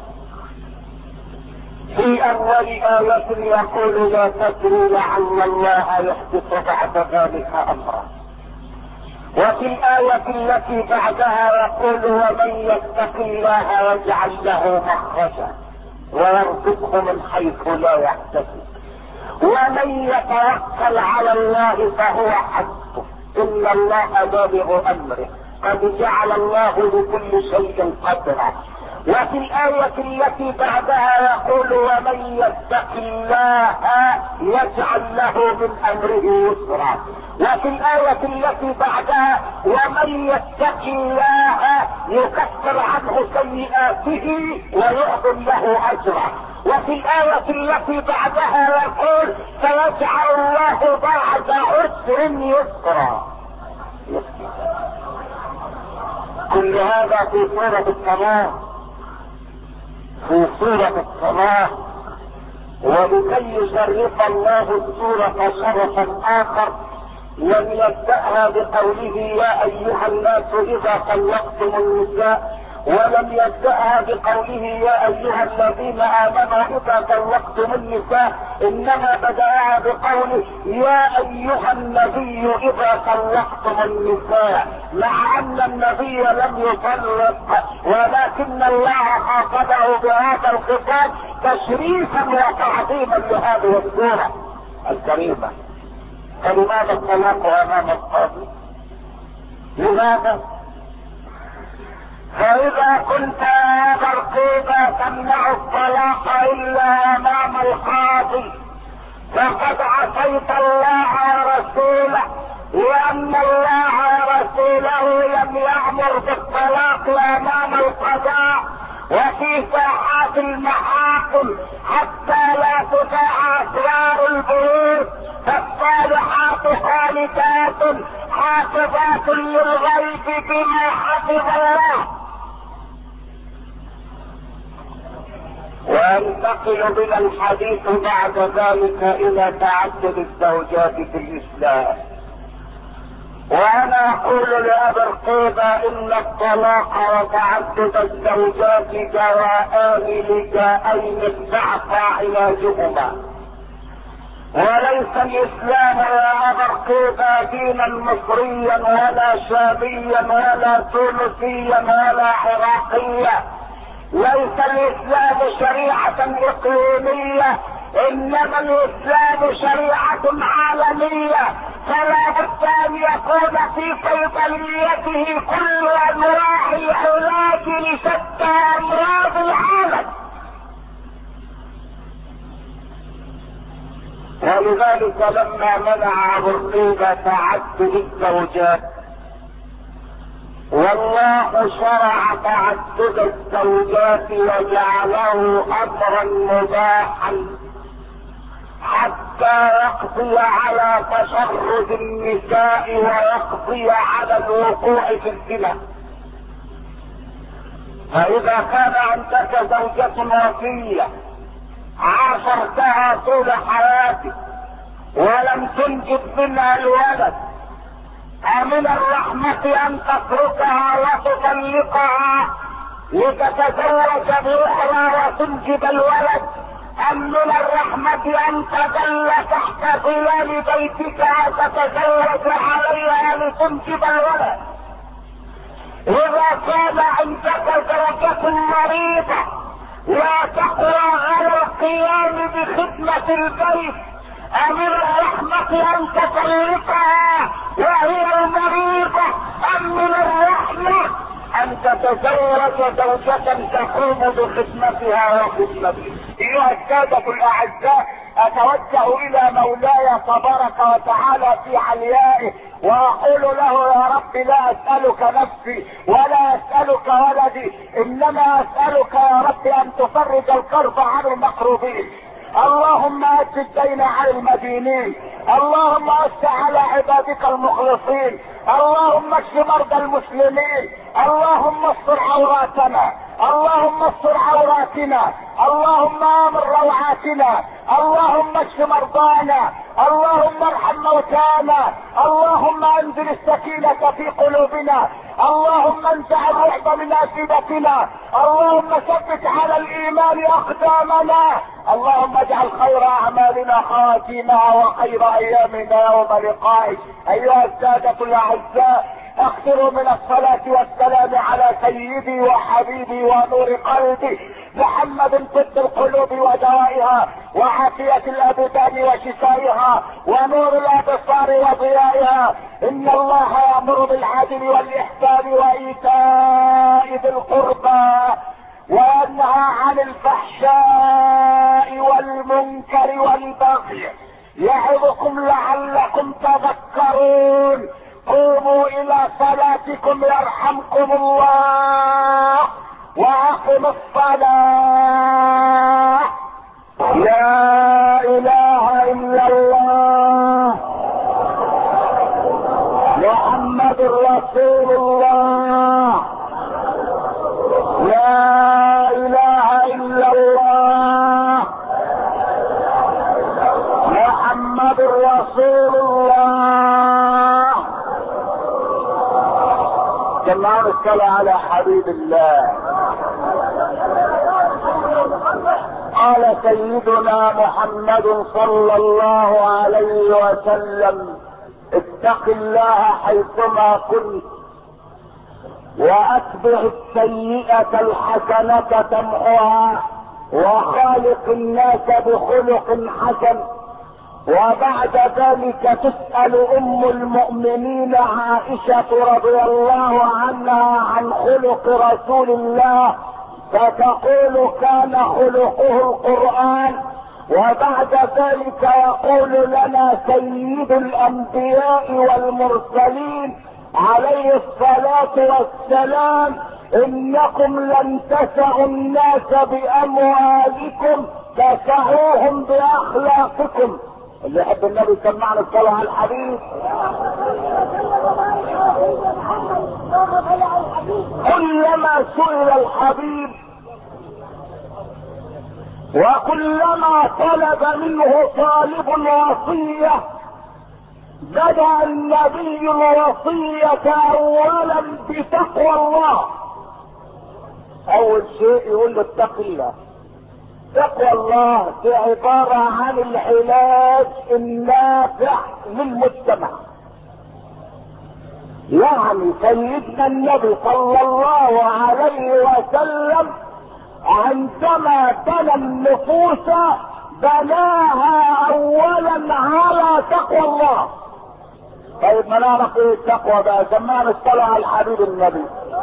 في اول آية يقول لا تدري لعل الله يحدث بعد ذلك امرا، وفي الآية التي بعدها يقول ومن يتق الله يجعل له مخرجا ويرزقه من حيث لا يحتسب ومن يتوكل على الله فهو حسبه ان الله بالغ امره قد جعل الله لكل شيء قدرا. وفي الآية التي بعدها يقول ومن يتق الله يجعل له من امره يسرا. وفي الآية التي بعدها ومن يتق الله يكفر عنه سيئاته ويعظم له اجرا. وفي الآية التي بعدها يقول فيجعل الله بعد عسر يسرا. كل هذا في سورة الطلاق. ولكي يشرف الله السورة شرفا اخر لم يبدأها بقوله يا ايها الناس اذا طلقتم النساء ولم يبدأها بقوله يا ايها الذين امنوا اذا طلقتم النساء، انما بدأها بقوله يا ايها النبي اذا طلقتم النساء، مع ان النبي لم يطلق، ولكن الله خاطبه بهذا الخطاب تشريفا وتعظيما لهذه السورة الكريمة. فلماذا الطلاق امام القاضي؟ لماذا؟ فإذا كنت يا برقيبة تمنع الطلاق إلا أمام القاضي فقد عصيت الله ورسوله، لأن الله ورسوله لم يأمر بالطلاق أمام القضاء وفي ساحات المحاكم حتى لا تذاع أسرار البيوت، فالصالحات خالدات حافظات للغيب بما حفظ الله. وينتقل بنا الحديث بعد ذلك الى تعدد الزوجات في الاسلام. وانا اقول لابي رقيبة ان الطلاق وتعدد الزوجات دواءان لداءين استعصى علاجهما، وليس الاسلام يا ابا رقيبة دينا مصريا ولا شاميا ولا تونسيا ولا عراقيا، ليس الاسلام شريعة اقليمية، انما الاسلام شريعة عالمية، فلا بد ان يكون في صيدليته كل انواع العلاج لشتى امراض العالم. ولذلك لما منع ابو رقيبة تعدد الزوجات والله شرع تعدد الزوجات وجعله امرا مباحا حتى يقضي على تشرد النساء ويقضي على الوقوع في الزنا. فاذا كان عندك زوجة وفية عاشرتها طول حياتك ولم تنجب منها الولد، أمن الرحمة أن تتركها وتطلقها لتتزوج بأخرى وتنجب الولد، أم من الرحمة أن تظل تحت ظلال بيتك وتتزوج عليها لتنجب الولد؟ إذا كان عندك زوجة مريضة لا تقوى على القيام بخدمة البيت، أمن الرحمة أن تطلقها وهي المريضة، أم من الرحمة أن تتزوج زوجة تقوم بخدمتها وخدمتها؟ أيها السادة الأعزاء، أتوجه إلى مولاي تبارك وتعالى في عليائه وأقول له يا رب لا أسألك نفسي ولا أسألك ولدي، إنما أسألك يا رب أن تفرج الكرب عن المكروبين. اللهم اد الدين على المدينين، اللهم وسع على عبادك المخلصين، اللهم اشف مرضى المسلمين، اللهم استر عوراتنا، اللهم استر عوراتنا، اللهم امن روعاتنا، اللهم اشف مرضانا، اللهم ارحم موتانا، اللهم انزل السكينة في قلوبنا، اللهم انزع الرعب من افئدتنا، اللهم ثبت على الايمان اقدامنا، اللهم اجعل خير اعمالنا خواتيمها وخير ايامنا يوم لقائك. ايها السادة الاعزاء، اكثروا من الصلاة والسلام على سيدي وحبيبي ونور قلبي محمد طب القلوب ودوائها وعافية الابدان وشفائها ونور الابصار وضيائها. ان الله يأمر بالعدل والاحسان وايتاء ذي القربى وينهى عن الفحشاء والمنكر والبغي يعظكم لعلكم تذكرون. قوموا الى صلاتكم يرحمكم الله واقم الصلاة. لا اله الا الله محمد رسول الله. لا اله الا الله محمد رسول الله. سمعوا الصلاة على حبيب الله. قال سيدنا محمد صلى الله عليه وسلم: اتق الله حيثما كنت واتبع السيئة الحسنة تمحوها وخالق الناس بخلق حسن. وبعد ذلك تسأل ام المؤمنين عائشة رضي الله عنها عن خلق رسول الله، فتقول: كان خلقه القرآن. وبعد ذلك يقول لنا سيد الانبياء والمرسلين عليه الصلاة والسلام: انكم لن تسعوا الناس باموالكم، تسعوهم باخلاقكم. اللي يحب النبي سمعنا الصلاة على الحبيب. كلما سئل الحبيب وكلما طلب منه طالب الوصية بدأ النبي الوصية اولا بتقوى الله. اول شيء يقول له اتق الله. تقوى الله دي عبارة عن العلاج النافع للمجتمع. يعني سيدنا النبي صلى الله عليه وسلم عندما بنى النفوس بناها اولا على تقوى الله. طيب ما نعرف ايه التقوى بقى؟ سمعنا الصلاة على الحبيب النبي.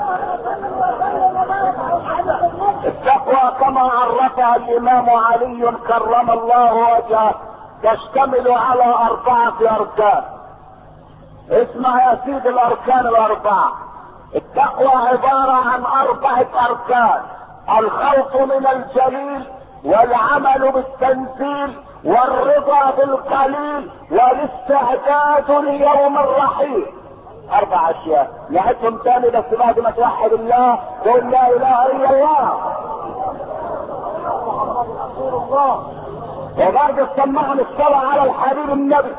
التقوى كما عرفها الامام علي كرم الله وجهه تشتمل على 4 اركان. اسمع يا سيدي الاركان الاربعة. التقوى عبارة عن 4 اركان: الخوف من الجليل، والعمل بالتنزيل، والرضا بالقليل، والاستعداد ليوم الرحيل. 4 اشياء. نعدهم تاني بس بعد ما توحد الله قول لا اله الا الله. وبعد سمعنا الصلاة على الحبيب النبي.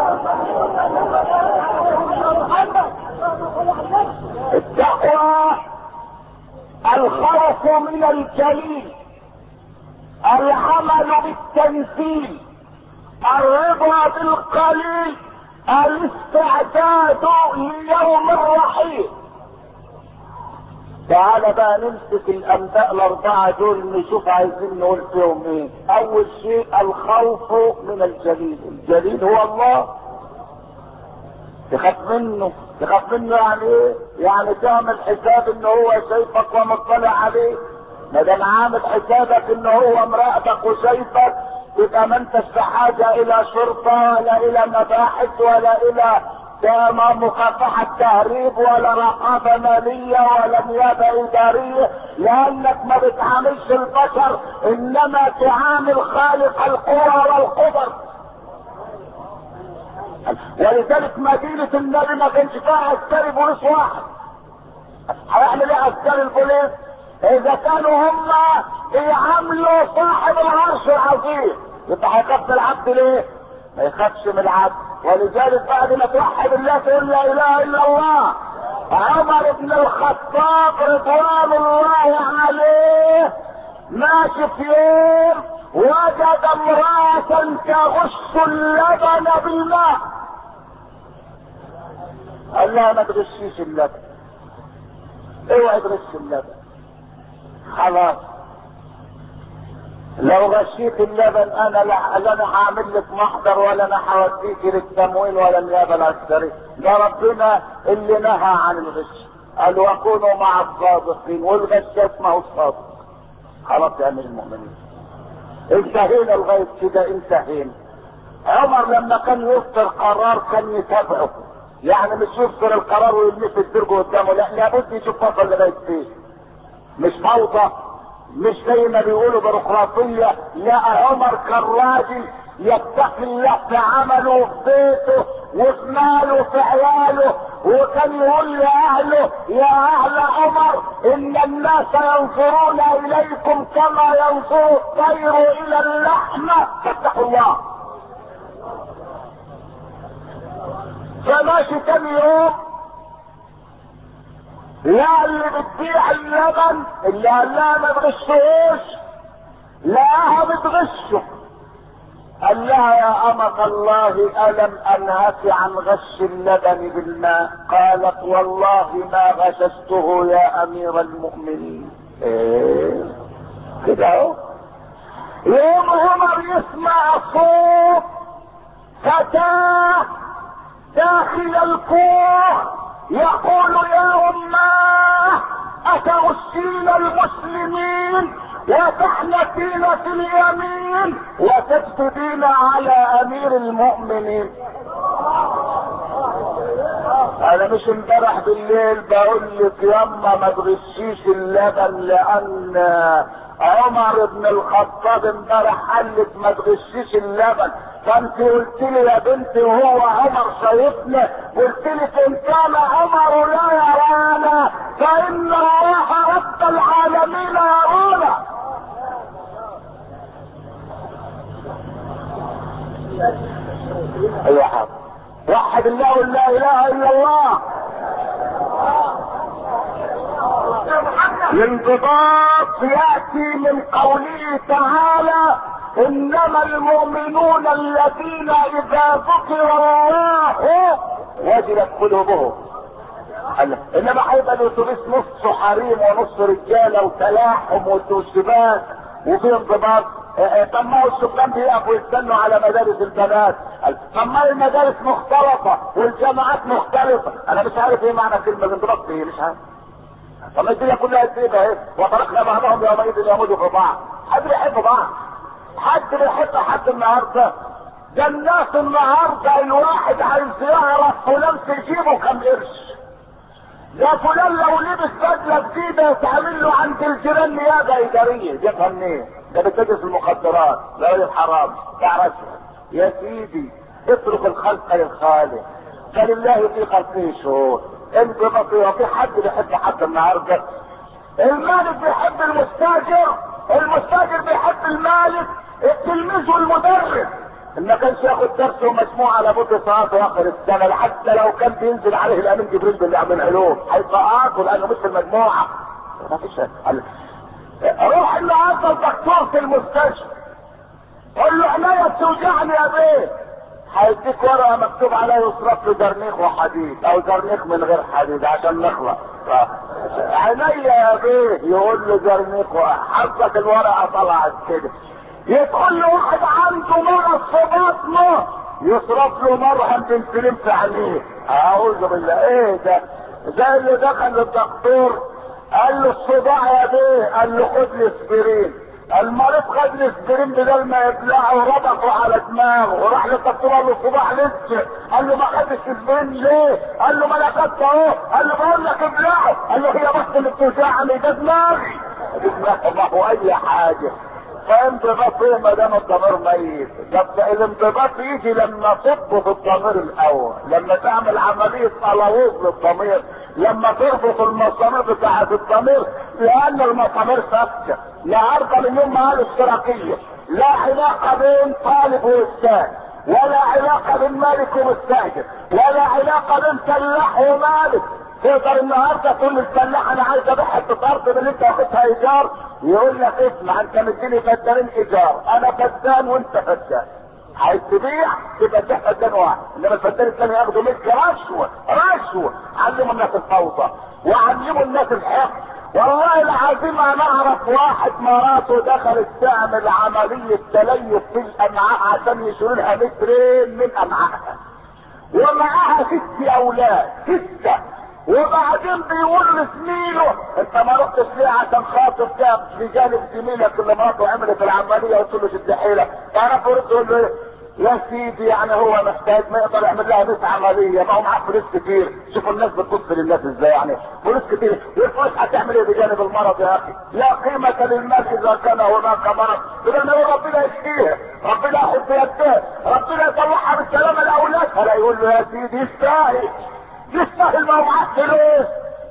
التقوى الخوف من الجليل، العمل بالتنزيل، الرضا بالقليل، الاستعداد ليوم الرحيل. تعال بقى نمسك الانباء ال4 دول نشوف عايزين نقول فيهم ايه. اول شيء الخوف من الجليل. الجليل هو الله. تخاف منه. تخاف منه يعني ايه؟ يعني تعمل حساب ان هو شايفك ومطلع عليك. ما دام عامل حسابك ان هو مراقبك وشايفك يبقى ما انتش في حاجه الى شرطه ولا الى مباحث ولا الى مكافحه تهريب ولا رقابه ماليه ولا نيابه اداريه، لانك ما بتعاملش البشر انما تعامل خالق القوى والقدر. ولذلك مدينه النبي ما كانش فيها عسكري بوليس واحد. هيعمل ايه عسكري البوليس اذا كانوا هم بيعاملوا صاحب العرش العظيم؟ يبقى هيخاف من العبد ليه؟ ما يخافش من العبد. ولذلك بعد ما توحد الله تقول لا اله الا الله. عمر بن الخطاب رضوان الله عليه ماشي في يوم وجد امرأة تغش اللبن بالماء. قال لها ما تغشيش اللبن، اوعي تغش اللبن. خلاص لو غشيت اللبن انا لا هعمل لك محضر ولا انا هوديك للتموين ولا النيابه العسكريه. ده ربنا اللي نهى عن الغش، قال وكونوا مع الصادقين، والغش اسمه الصادق. خلاص يا امير المؤمنين انتهينا لغايه كده، انتهينا. عمر لما كان يصدر قرار كان يتابعه، يعني مش يصدر القرار ويلمس الدرج قدامه، لا لابد يشوف فصل لغايه فيه. مش فوضى، مش زي ما بيقولوا بيروقراطيه. لا، عمر كان راجل يتقي الله في عمله في بيته وفي ماله وفي عياله، وكان يقول لاهله يا اهل عمر ان الناس ينظرون اليكم كما ينظر الطير الى اللحمه فاتقوا الله. فماشي تاني يوم لا اللي بتبيع اللبن اللي قال لها ما تغشوش لقاها بتغشه، قال لها يا أمة الله ألم أنهك عن غش اللبن بالماء؟ قالت والله ما غششته يا أمير المؤمنين. ايه كده اهو. يوم عمر يسمع صوت فتاة داخل الكوخ يقول يا أماه أتغشين المسلمين وتحنثين في اليمين وتكذبين على أمير المؤمنين. انا مش امبارح بالليل بقول لك ياما ما تغشيش اللبن لان عمر بن الخطاب امبارح قال لك ما تغشيش اللبن، فانت قلت لي يا بنتي وهو عمر شايفنا، قلت لك ان كان عمر لا يرانا فان الله رب العالمين يرانا. ايوه حاضر. وحد الله لا اله الا الله. الانضباط ياتي من قوله تعالى انما المؤمنون الذين اذا ذكر الله وجلت قلوبهم. انما هيبقى الاتوبيس نصه حريم ونص رجاله وتلاحم وشباك وفي انضباط. طب ما هو السكان بيقفوا يستنوا على مدارس البنات، طب ما المدارس مختلطه والجامعات مختلفه. انا مش عارف ايه معنى كلمه الانضباط دي، مش عارف. طب الدنيا كلها تسيبها اهي وطرقنا بعضهم يومئذ يموتوا في بعض. حد بيحب بعض؟ حد بيحب حد النهارده؟ ده الناس النهارده الواحد عايز يعرف فلان تجيبه كم قرش. ده فلان لو لبس بدله جديده يتعمل له عند الجيران نيابه اداريه. جابها منين؟ ده بتدرس المخدرات، لا الحرام بتاع رشوه. يا سيدي اترك الخلق للخالق، فلله في خلقه شهور. انت بطيء. في حد بيحب حد النهارده؟ المالك بيحب المستاجر، المستاجر بيحب المالك، التلميذ والمدرس. ما كانش ياخد درس ومسموع على بطء ساعات واخر السنه، حتى لو كان بينزل عليه الامين جبريل باللي عمل علوم هيسقطه لانه مش في المجموعه. ما فيش. روح النهارده الدكتور في المستشفى قول له عينيا بتوجعني يا بيه، هيديك ورقه مكتوب عليها يصرف له زرنيخ وحديد او زرنيخ من غير حديد عشان نخلص. عينيا يا بيه يقول له زرنيخ حظك الورقه طلعت كده. يدخل له واحد عنده مرض في بطنه يصرف له مرهم بنسلين في عينيه. اعوذ بالله. ايه ده؟ زي اللي دخل للدكتور قال له الصداع يا بيه، قال له خد لي اسبرين. المريض خد لي اسبرين بدل ما يبلعه وربطه على دماغه وراح للدكتور قال له الصداع لسه. قال له ما خدتش اسبرين ليه؟ قال له ما انا خدت اهو. قال له بقول لك ابلعه. قال له هي بس اللي بتوجعني ده دماغي. ما هو اي حاجه. فانضباط ايه ما دام الضمير ميت؟ الانضباط يجي لما تصب في الضمير الاول، لما تعمل عمليه تلوث للضمير، لما تربط المسامير بتاعت الضمير، لان المسامير ثابته. النهارده اليوم معاه الاشتراكيه لا علاقه بين طالب واستاذ، ولا علاقه بين مالك ومستاجر، ولا علاقه بين فلاح ومالك. تقدر النهارده تقول للفلاح انا عايز ابيع حته ارض من اللي انت واخدها ايجار، يقول لك اسمع انت مديني فدانين ايجار، انا فدان وانت فدان. عايز تبيع تبقى تبيع فدان واحد، انما الفدان الثاني ياخدوا ملك رشوه. رشوه. علموا الناس الفوضى وعلموا الناس الحقد. والله العظيم انا اعرف واحد مراته دخلت تعمل عمليه تليف في الامعاء عشان يشيلوا لها مترين من امعائها، ومعاها 6 اولاد 6. وبعدين بيقول لزميله انت ما رحتش ليه عشان خاطر كام في جانب زميلك اللي مراته عملت العمليه وقلت له شد حيلك. تعرف يرد يقول له يا سيدي يعني هو محتاج ما يقدر يعمل لها 100 عمليه، ما هو معاه فلوس كتير. شوفوا الناس بتبص للناس ازاي، يعني فلوس كتير. الفلوس هتعمل ايه بجانب المرض يا اخي؟ لا قيمه للمال اذا كان هناك مرض. بدل ربنا يشفيها، ربنا ياخد بيدها، ربنا يطلعها بالسلامه لاولادها. فلا يقول له يا سيدي يستاهل يستاهل، ما هو معاه فلوس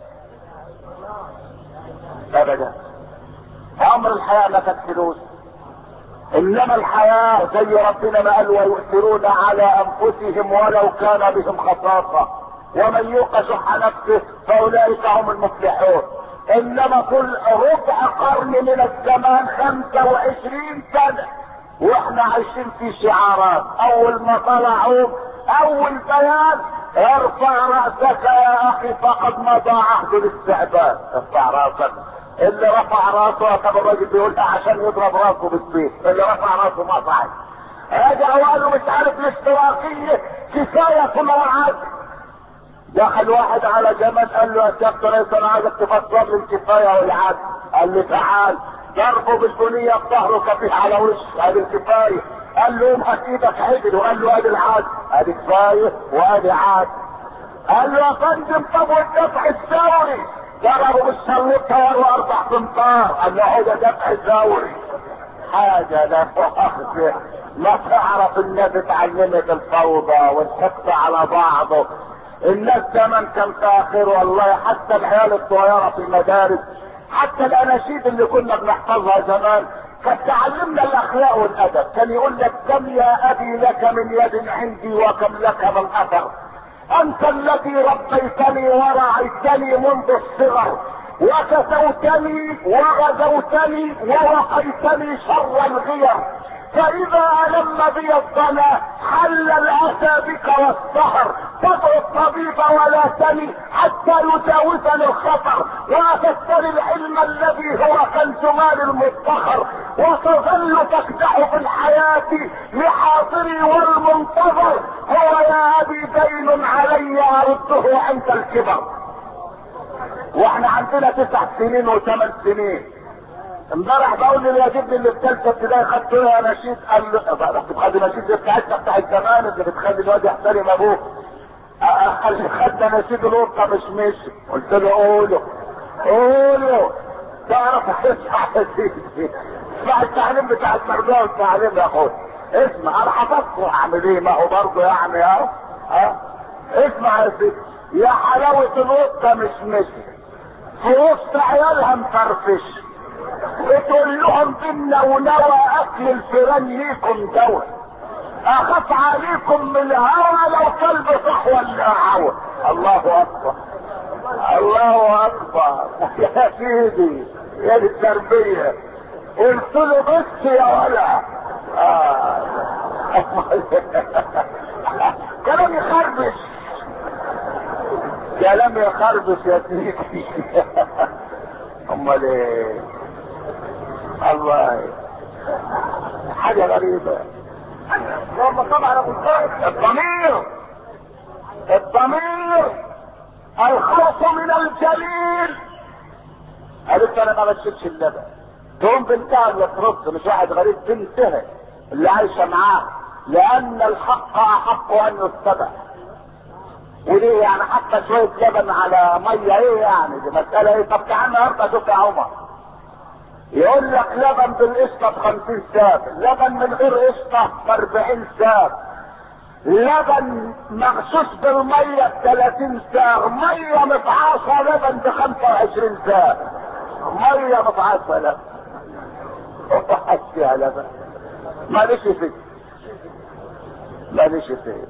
ابدا. امر الحياه ما كانت فلوس، انما الحياه زي ربنا ما قال ويؤثرون على انفسهم ولو كان بهم خصاصه. ومن يوق شح نفسه فاولئك هم المفلحون. انما كل ربع قرن من الزمان 25 سنة واحنا عايشين في شعارات. اول ما طلعوا اول بيان ارفع رأسك يا اخي فقد مضى عهد الاستعباد. ارفع رأسك. اللي رفع راسه كان الراجل بيقولها عشان يضرب راسه بالسيف، اللي رفع راسه ما صعد. رجعوا قالوا مش عارف الاشتراكية كفاية كل واحد. دخل واحد على جمال قال له يا سيادة رئيس انا عايزك تفسر لي الكفاية والعدل. قال له تعال. ضربه بالبنية بظهره كفيه على وشه. ادي الكفاية. قال له امحك ايدك عدل. وقال له ادي العدل. ادي كفاية وادي عدل. قال له يا فندم طب والدفع الثوري؟ ضربوا بالشلوط طيروا 4 امتار. قال له هو ده دفع ثوري. حاجة لا تؤاخذ. ما تعرف الناس اتعلمت الفوضى والحقد على بعضه. الناس زمان كان تاخر والله. حتى العيال الصغيرة في المدارس، حتى الاناشيد اللي كنا بنحفظها زمان كانت تعلمنا الاخلاق والادب. كان يقول لك كم يا ابي لك من يد عندي وكم لك من اثر. انت الذي ربيتني ورعيتني منذ الصغر وكسوتني وغزوتني ووقيتني شر الغير. فاذا الم بي الظنا حل الاسى بك والسهر. تدعو الطبيب ولا تلي حتى يجاوزني الخطر. وتشتري العلم الذي هو كنز مال المدخر. وتظل تكدح في الحياة لحاضري والمنتظر. هو يا ابي دين علي ارده عند الكبر. واحنا عندنا 9 سنين و8 سنين. امبارح بقول لي يا جدي اللي في ثالثه ابتدائي خدت له نشيد. قال له رحت بخد نشيد بتاعتنا بتاعت زمان اللي بتخلي الواد يحترم ابوه. قال لي خدنا نشيد القطه مش مشي. قلت له قوله تعرف اسمع يا سيدي. اسمع التعليم بتاع التربيه والتعليم يا اخويا. اسمع انا حفظته اعمل ايه؟ ما هو برضه يعني اهو. اسمع يا سيدي. يا حلاوه القطه مش مشي في وسط عيالها مفرفش. بتقول لهم ان ونوى اكل الفيران ليكم دواء. اخاف عليكم من الهوى لو كلب صح ولا عوى. الله اكبر الله اكبر يا سيدي يا التربيه. قلت له بس يا ولا كلام يخربش. كلام يخربش يا سيدي. امال ايه؟ الله حاجة غريبة. اللهم طبعا ابو الضمير الخوف من الجليل. قالت انا ما بشربش اللبن. تقوم بنتها اللي ترد مش واحد غريب بنتها اللي عايشة معاه. لان الحق احق ان يتبع. وليه يعني حتى شوية لبن على مية ايه يعني؟ دي مسألة ايه؟ طب تعال النهارده شوف يا عمر. يقول لك لبن بالقشطه ب50 ساغ، لبن من غير قشطه ب40 ساغ، لبن مغشوش بالميه ب30 ساغ، ميه متعاصه لبن ب25 ساغ، ميه متعاصه لبن وحشيها لبن. ماليش فيه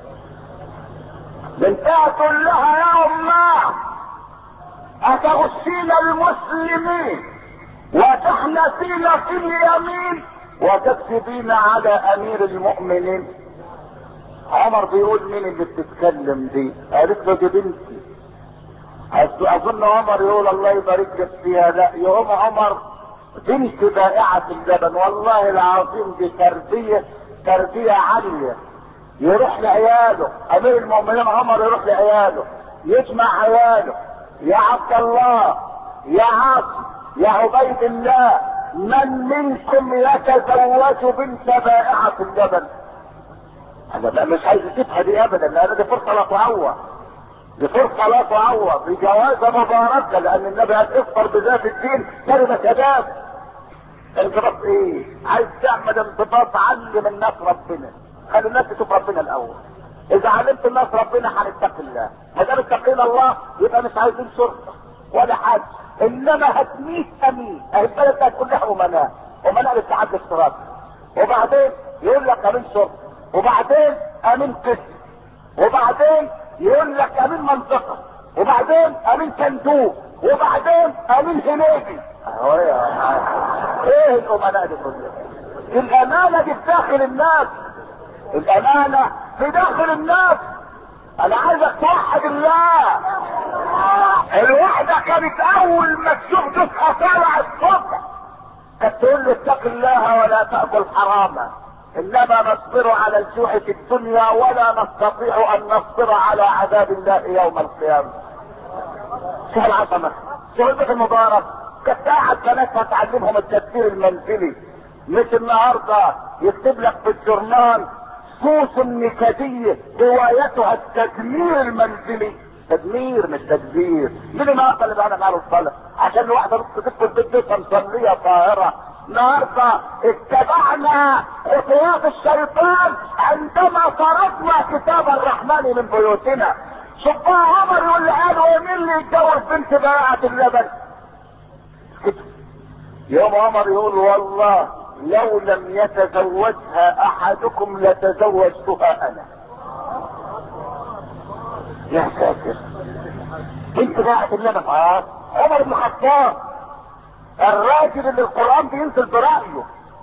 بنتها تقول لها يا امه اتغشين المسلمين وتحنسين في اليمين وتكذبين على امير المؤمنين. عمر بيقول مين اللي بتتكلم دي؟ قالت له دي بنتي. اظن عمر يقول الله يبارك لك فيها. لا يقوم عمر بنت بائعة اللبن. والله العظيم دي تربية عالية. يروح لعياله امير المؤمنين عمر، يروح لعياله يجمع عياله. يا عبد الله يا عاصم يا عبيد الله من منكم يتزوج بنت بائعة اللبن؟ انا مش عايز اسيبها دي ابدا، لان دي فرصة لا تعوض. دي فرصة لا تعوض، دي جوازة مباركة. لان النبي قال افطر بذات الدين كلمة اداب. انضباط ايه؟ عايز تعمل انضباط، علم الناس ربنا، خلي الناس تشوف ربنا الاول. اذا علمت الناس ربنا هنتقي الله. ما دام اتقينا الله يبقى مش عايزين شرطه ولا حاجه. انما هتميت امين. اهي البلد دي كلها امناء للتعدي الصراطي. وبعدين يقول لك امين شرطه، وبعدين امين قسم، وبعدين يقول لك امين منطقه، وبعدين امين صندوق، وبعدين امين هنيدي. ايه الامناء دي كلها؟ الامانه دي في داخل الناس، الامانه في داخل الناس. انا عايزك توحد الله. الوحده كانت اول ما تشوف تصحى طالع الصبح كانت تقول له اتق الله ولا تاكل حراما، انما نصبر على الجوع في الدنيا ولا نستطيع ان نصبر على عذاب الله يوم القيامه. شوف العظمه، شوف البيت المبارك. كانت قاعد بناتها تعلمهم التدبير المنزلي، مش النهارده يكتب لك في الجورنال صوص النكديه روايتها التدمير المنزلي. تدمير مش تدبير. مين النهارده اللي بقى معاه الصلاه عشان الواحده نص تدخل بيتها مصليه طاهره؟ النهارده اتبعنا خطوات الشيطان عندما طردنا كتاب الرحمن من بيوتنا. شوف عمر يقول لعياله مين اللي يتجوز بنت بائعة اللبن؟ يوم عمر يقول والله لو لم يتزوجها احدكم لتزوجتها انا. يا ساتر، بنت بائعة اللبن. عمر بن الخطاب الراجل اللي القرآن بينزل برأيه.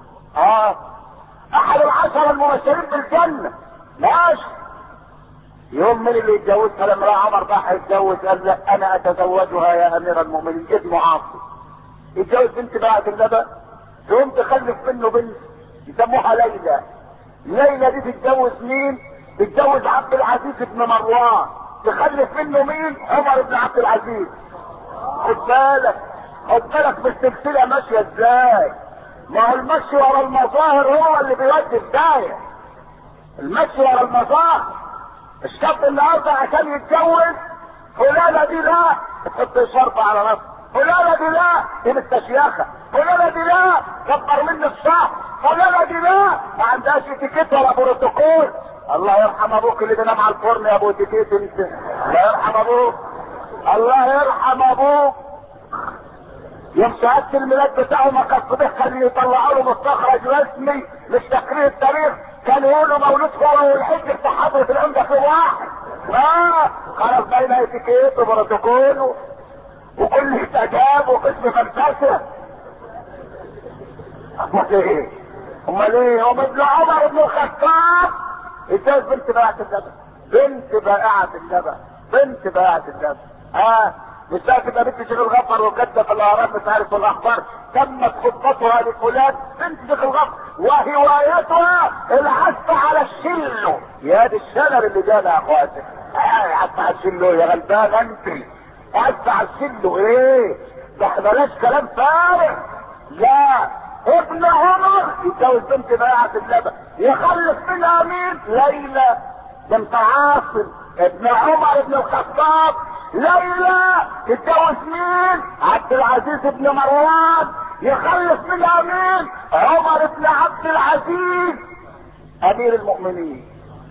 احد العشرة المبشرين بالجنة. ماشي، يوم من اللي يتجوزها لما عمر بقى هيتجوز قال لا انا اتزوجها يا امير المؤمنين. ابن عاصم يتجوز بنت بائعة اللبن، تقوم تخلف منه بنت يسموها ليلى. ليلى دي تتجوز مين؟ تتجوز عبد العزيز بن مروان، تخلف منه مين؟ عمر بن عبد العزيز. خد بالك، خد بالك بالسلسله ماشيه ازاي. ما هو المشي ورا المظاهر هو اللي بيودي الدايه. المشي ورا المظاهر. الشاب النهارده عشان يتجوز فلانه دي لا تحط شرطه على نفسه، فلانه دي لا دي مستشيخه، فلانه دي لا كبر مني الشهر، فلانه دي لا ما عندهاش اتيكيت ولا بروتوكول. الله يرحم ابوك اللي بينام على الفرن يا ابو اتيكيت انت. الله يرحم ابوك، الله يرحم ابوك. يوم شهاده الميلاد بتاعه ما كان صديق كان يطلعوا له مستخرج رسمي مش تقرير التاريخ، كان يقولوا مولود فورا والحج في حضره العمده في واحد. خلاص بين اتيكيت وبروتوكول وكل استجاب وقسم فلسفه. امال ايه؟ امال ايه؟ هو ابن عمر بن الخطاب اتجوز بنت بائعة اللبن. بنت بائعة اللبن، بنت بائعة اللبن. مش تبقى بنت شيخ الغفر وكتب في الاعراب مش عارف الاخبار تمت خطبتها لفلان بنت شيخ الغفر وهوايتها العزف على الشلو. يا دي الشنر اللي جانا يا اخواتي. عزف على الشلو يا غلبان انت. عزف على الشلو ايه؟ ده بلاش كلام فارغ. لا، ابن عمر يتجوز بنت بائعة اللبن يخلف منها مين؟ ليلى بنت عاصم. ابن عمر بن الخطاب ليلى تتجوز مين؟ عبد العزيز بن مروان يخلف منها مين؟ عمر بن عبد العزيز امير المؤمنين.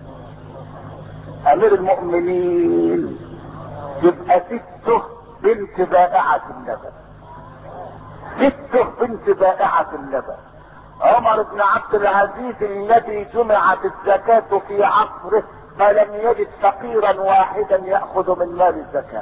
امير المؤمنين يبقى سته بنت بائعة اللبن. سته بنت بائعة اللبن. عمر بن عبد العزيز الذي جمعت الزكاة في عصره فلم يجد فقيرا واحدا يأخذ من مال الزكاة.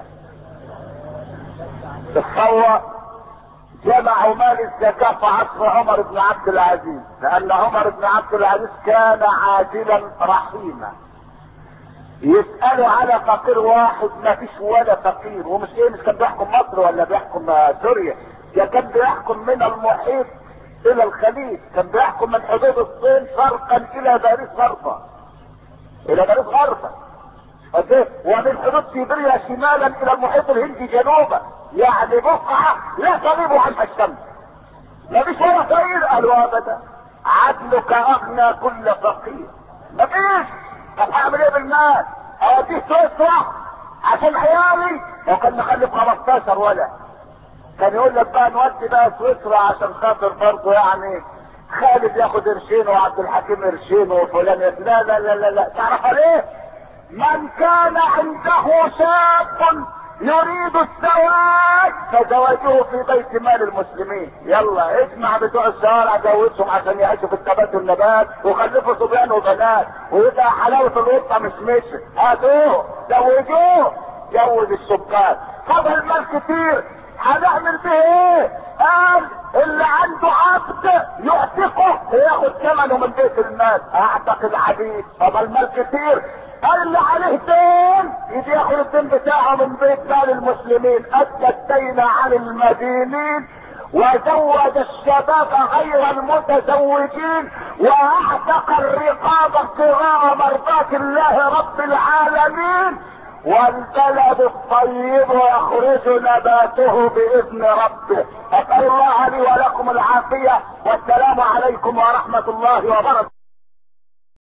تصور جمعوا مال الزكاة في عصر عمر بن عبد العزيز، لأن عمر بن عبد العزيز كان عادلا رحيما. يسألوا على فقير واحد ما فيش ولا فقير. ومش ايه، مش كان بيحكم مصر ولا بيحكم سوريا، ده كان بيحكم من المحيط الى الخليج، كان بيحكم من حدود الصين شرقا الى باريس غربا، الى باريس غربا، ومن حدود سيبيريا شمالا الى المحيط الهندي جنوبا، يعني بقعة لا تغيب عنها الشمس. ما فيش ولا فقير. قالوا ابدا، عدلك اغنى كل فقير. ما فيش. طب هعمل ايه بالمال؟ اوديه سويسرا عشان عيالي؟ وكان مخلف 15 ولد. كان يقول لك بقى نودي بقى سويسرا عشان خاطر برضه يعني خالد ياخد قرشين وعبد الحكيم قرشين وفلان لا لا لا لا لا. تعرف ليه؟ من كان عنده شاب يريد الزواج فزواجه في بيت مال المسلمين. يلا اجمع بتوع الشوارع جوزهم عشان يعيشوا في الثبات والنبات وخلفوا صبيان وبنات ويبقى حلاوه القطه مش هاتوه زوجوه. جوز الشبان. فضل مال كتير هنعمل به ايه؟ قال اللي عنده عبد يعتقه وياخد ثمنه من بيت المال. اعتق العبيد. فضل مال كتير. قال اللي عليه دين يجي ياخد الدين بتاعه من بيت مال المسلمين. ادى الدين عن المدينين وزوج الشباب غير المتزوجين واعتق الرقاب ابتغاء مرضات الله رب العالمين. والبلد الطيب يخرج نباته باذن ربه. اسال الله لي ولكم العافيه والسلام عليكم ورحمه الله وبركاته.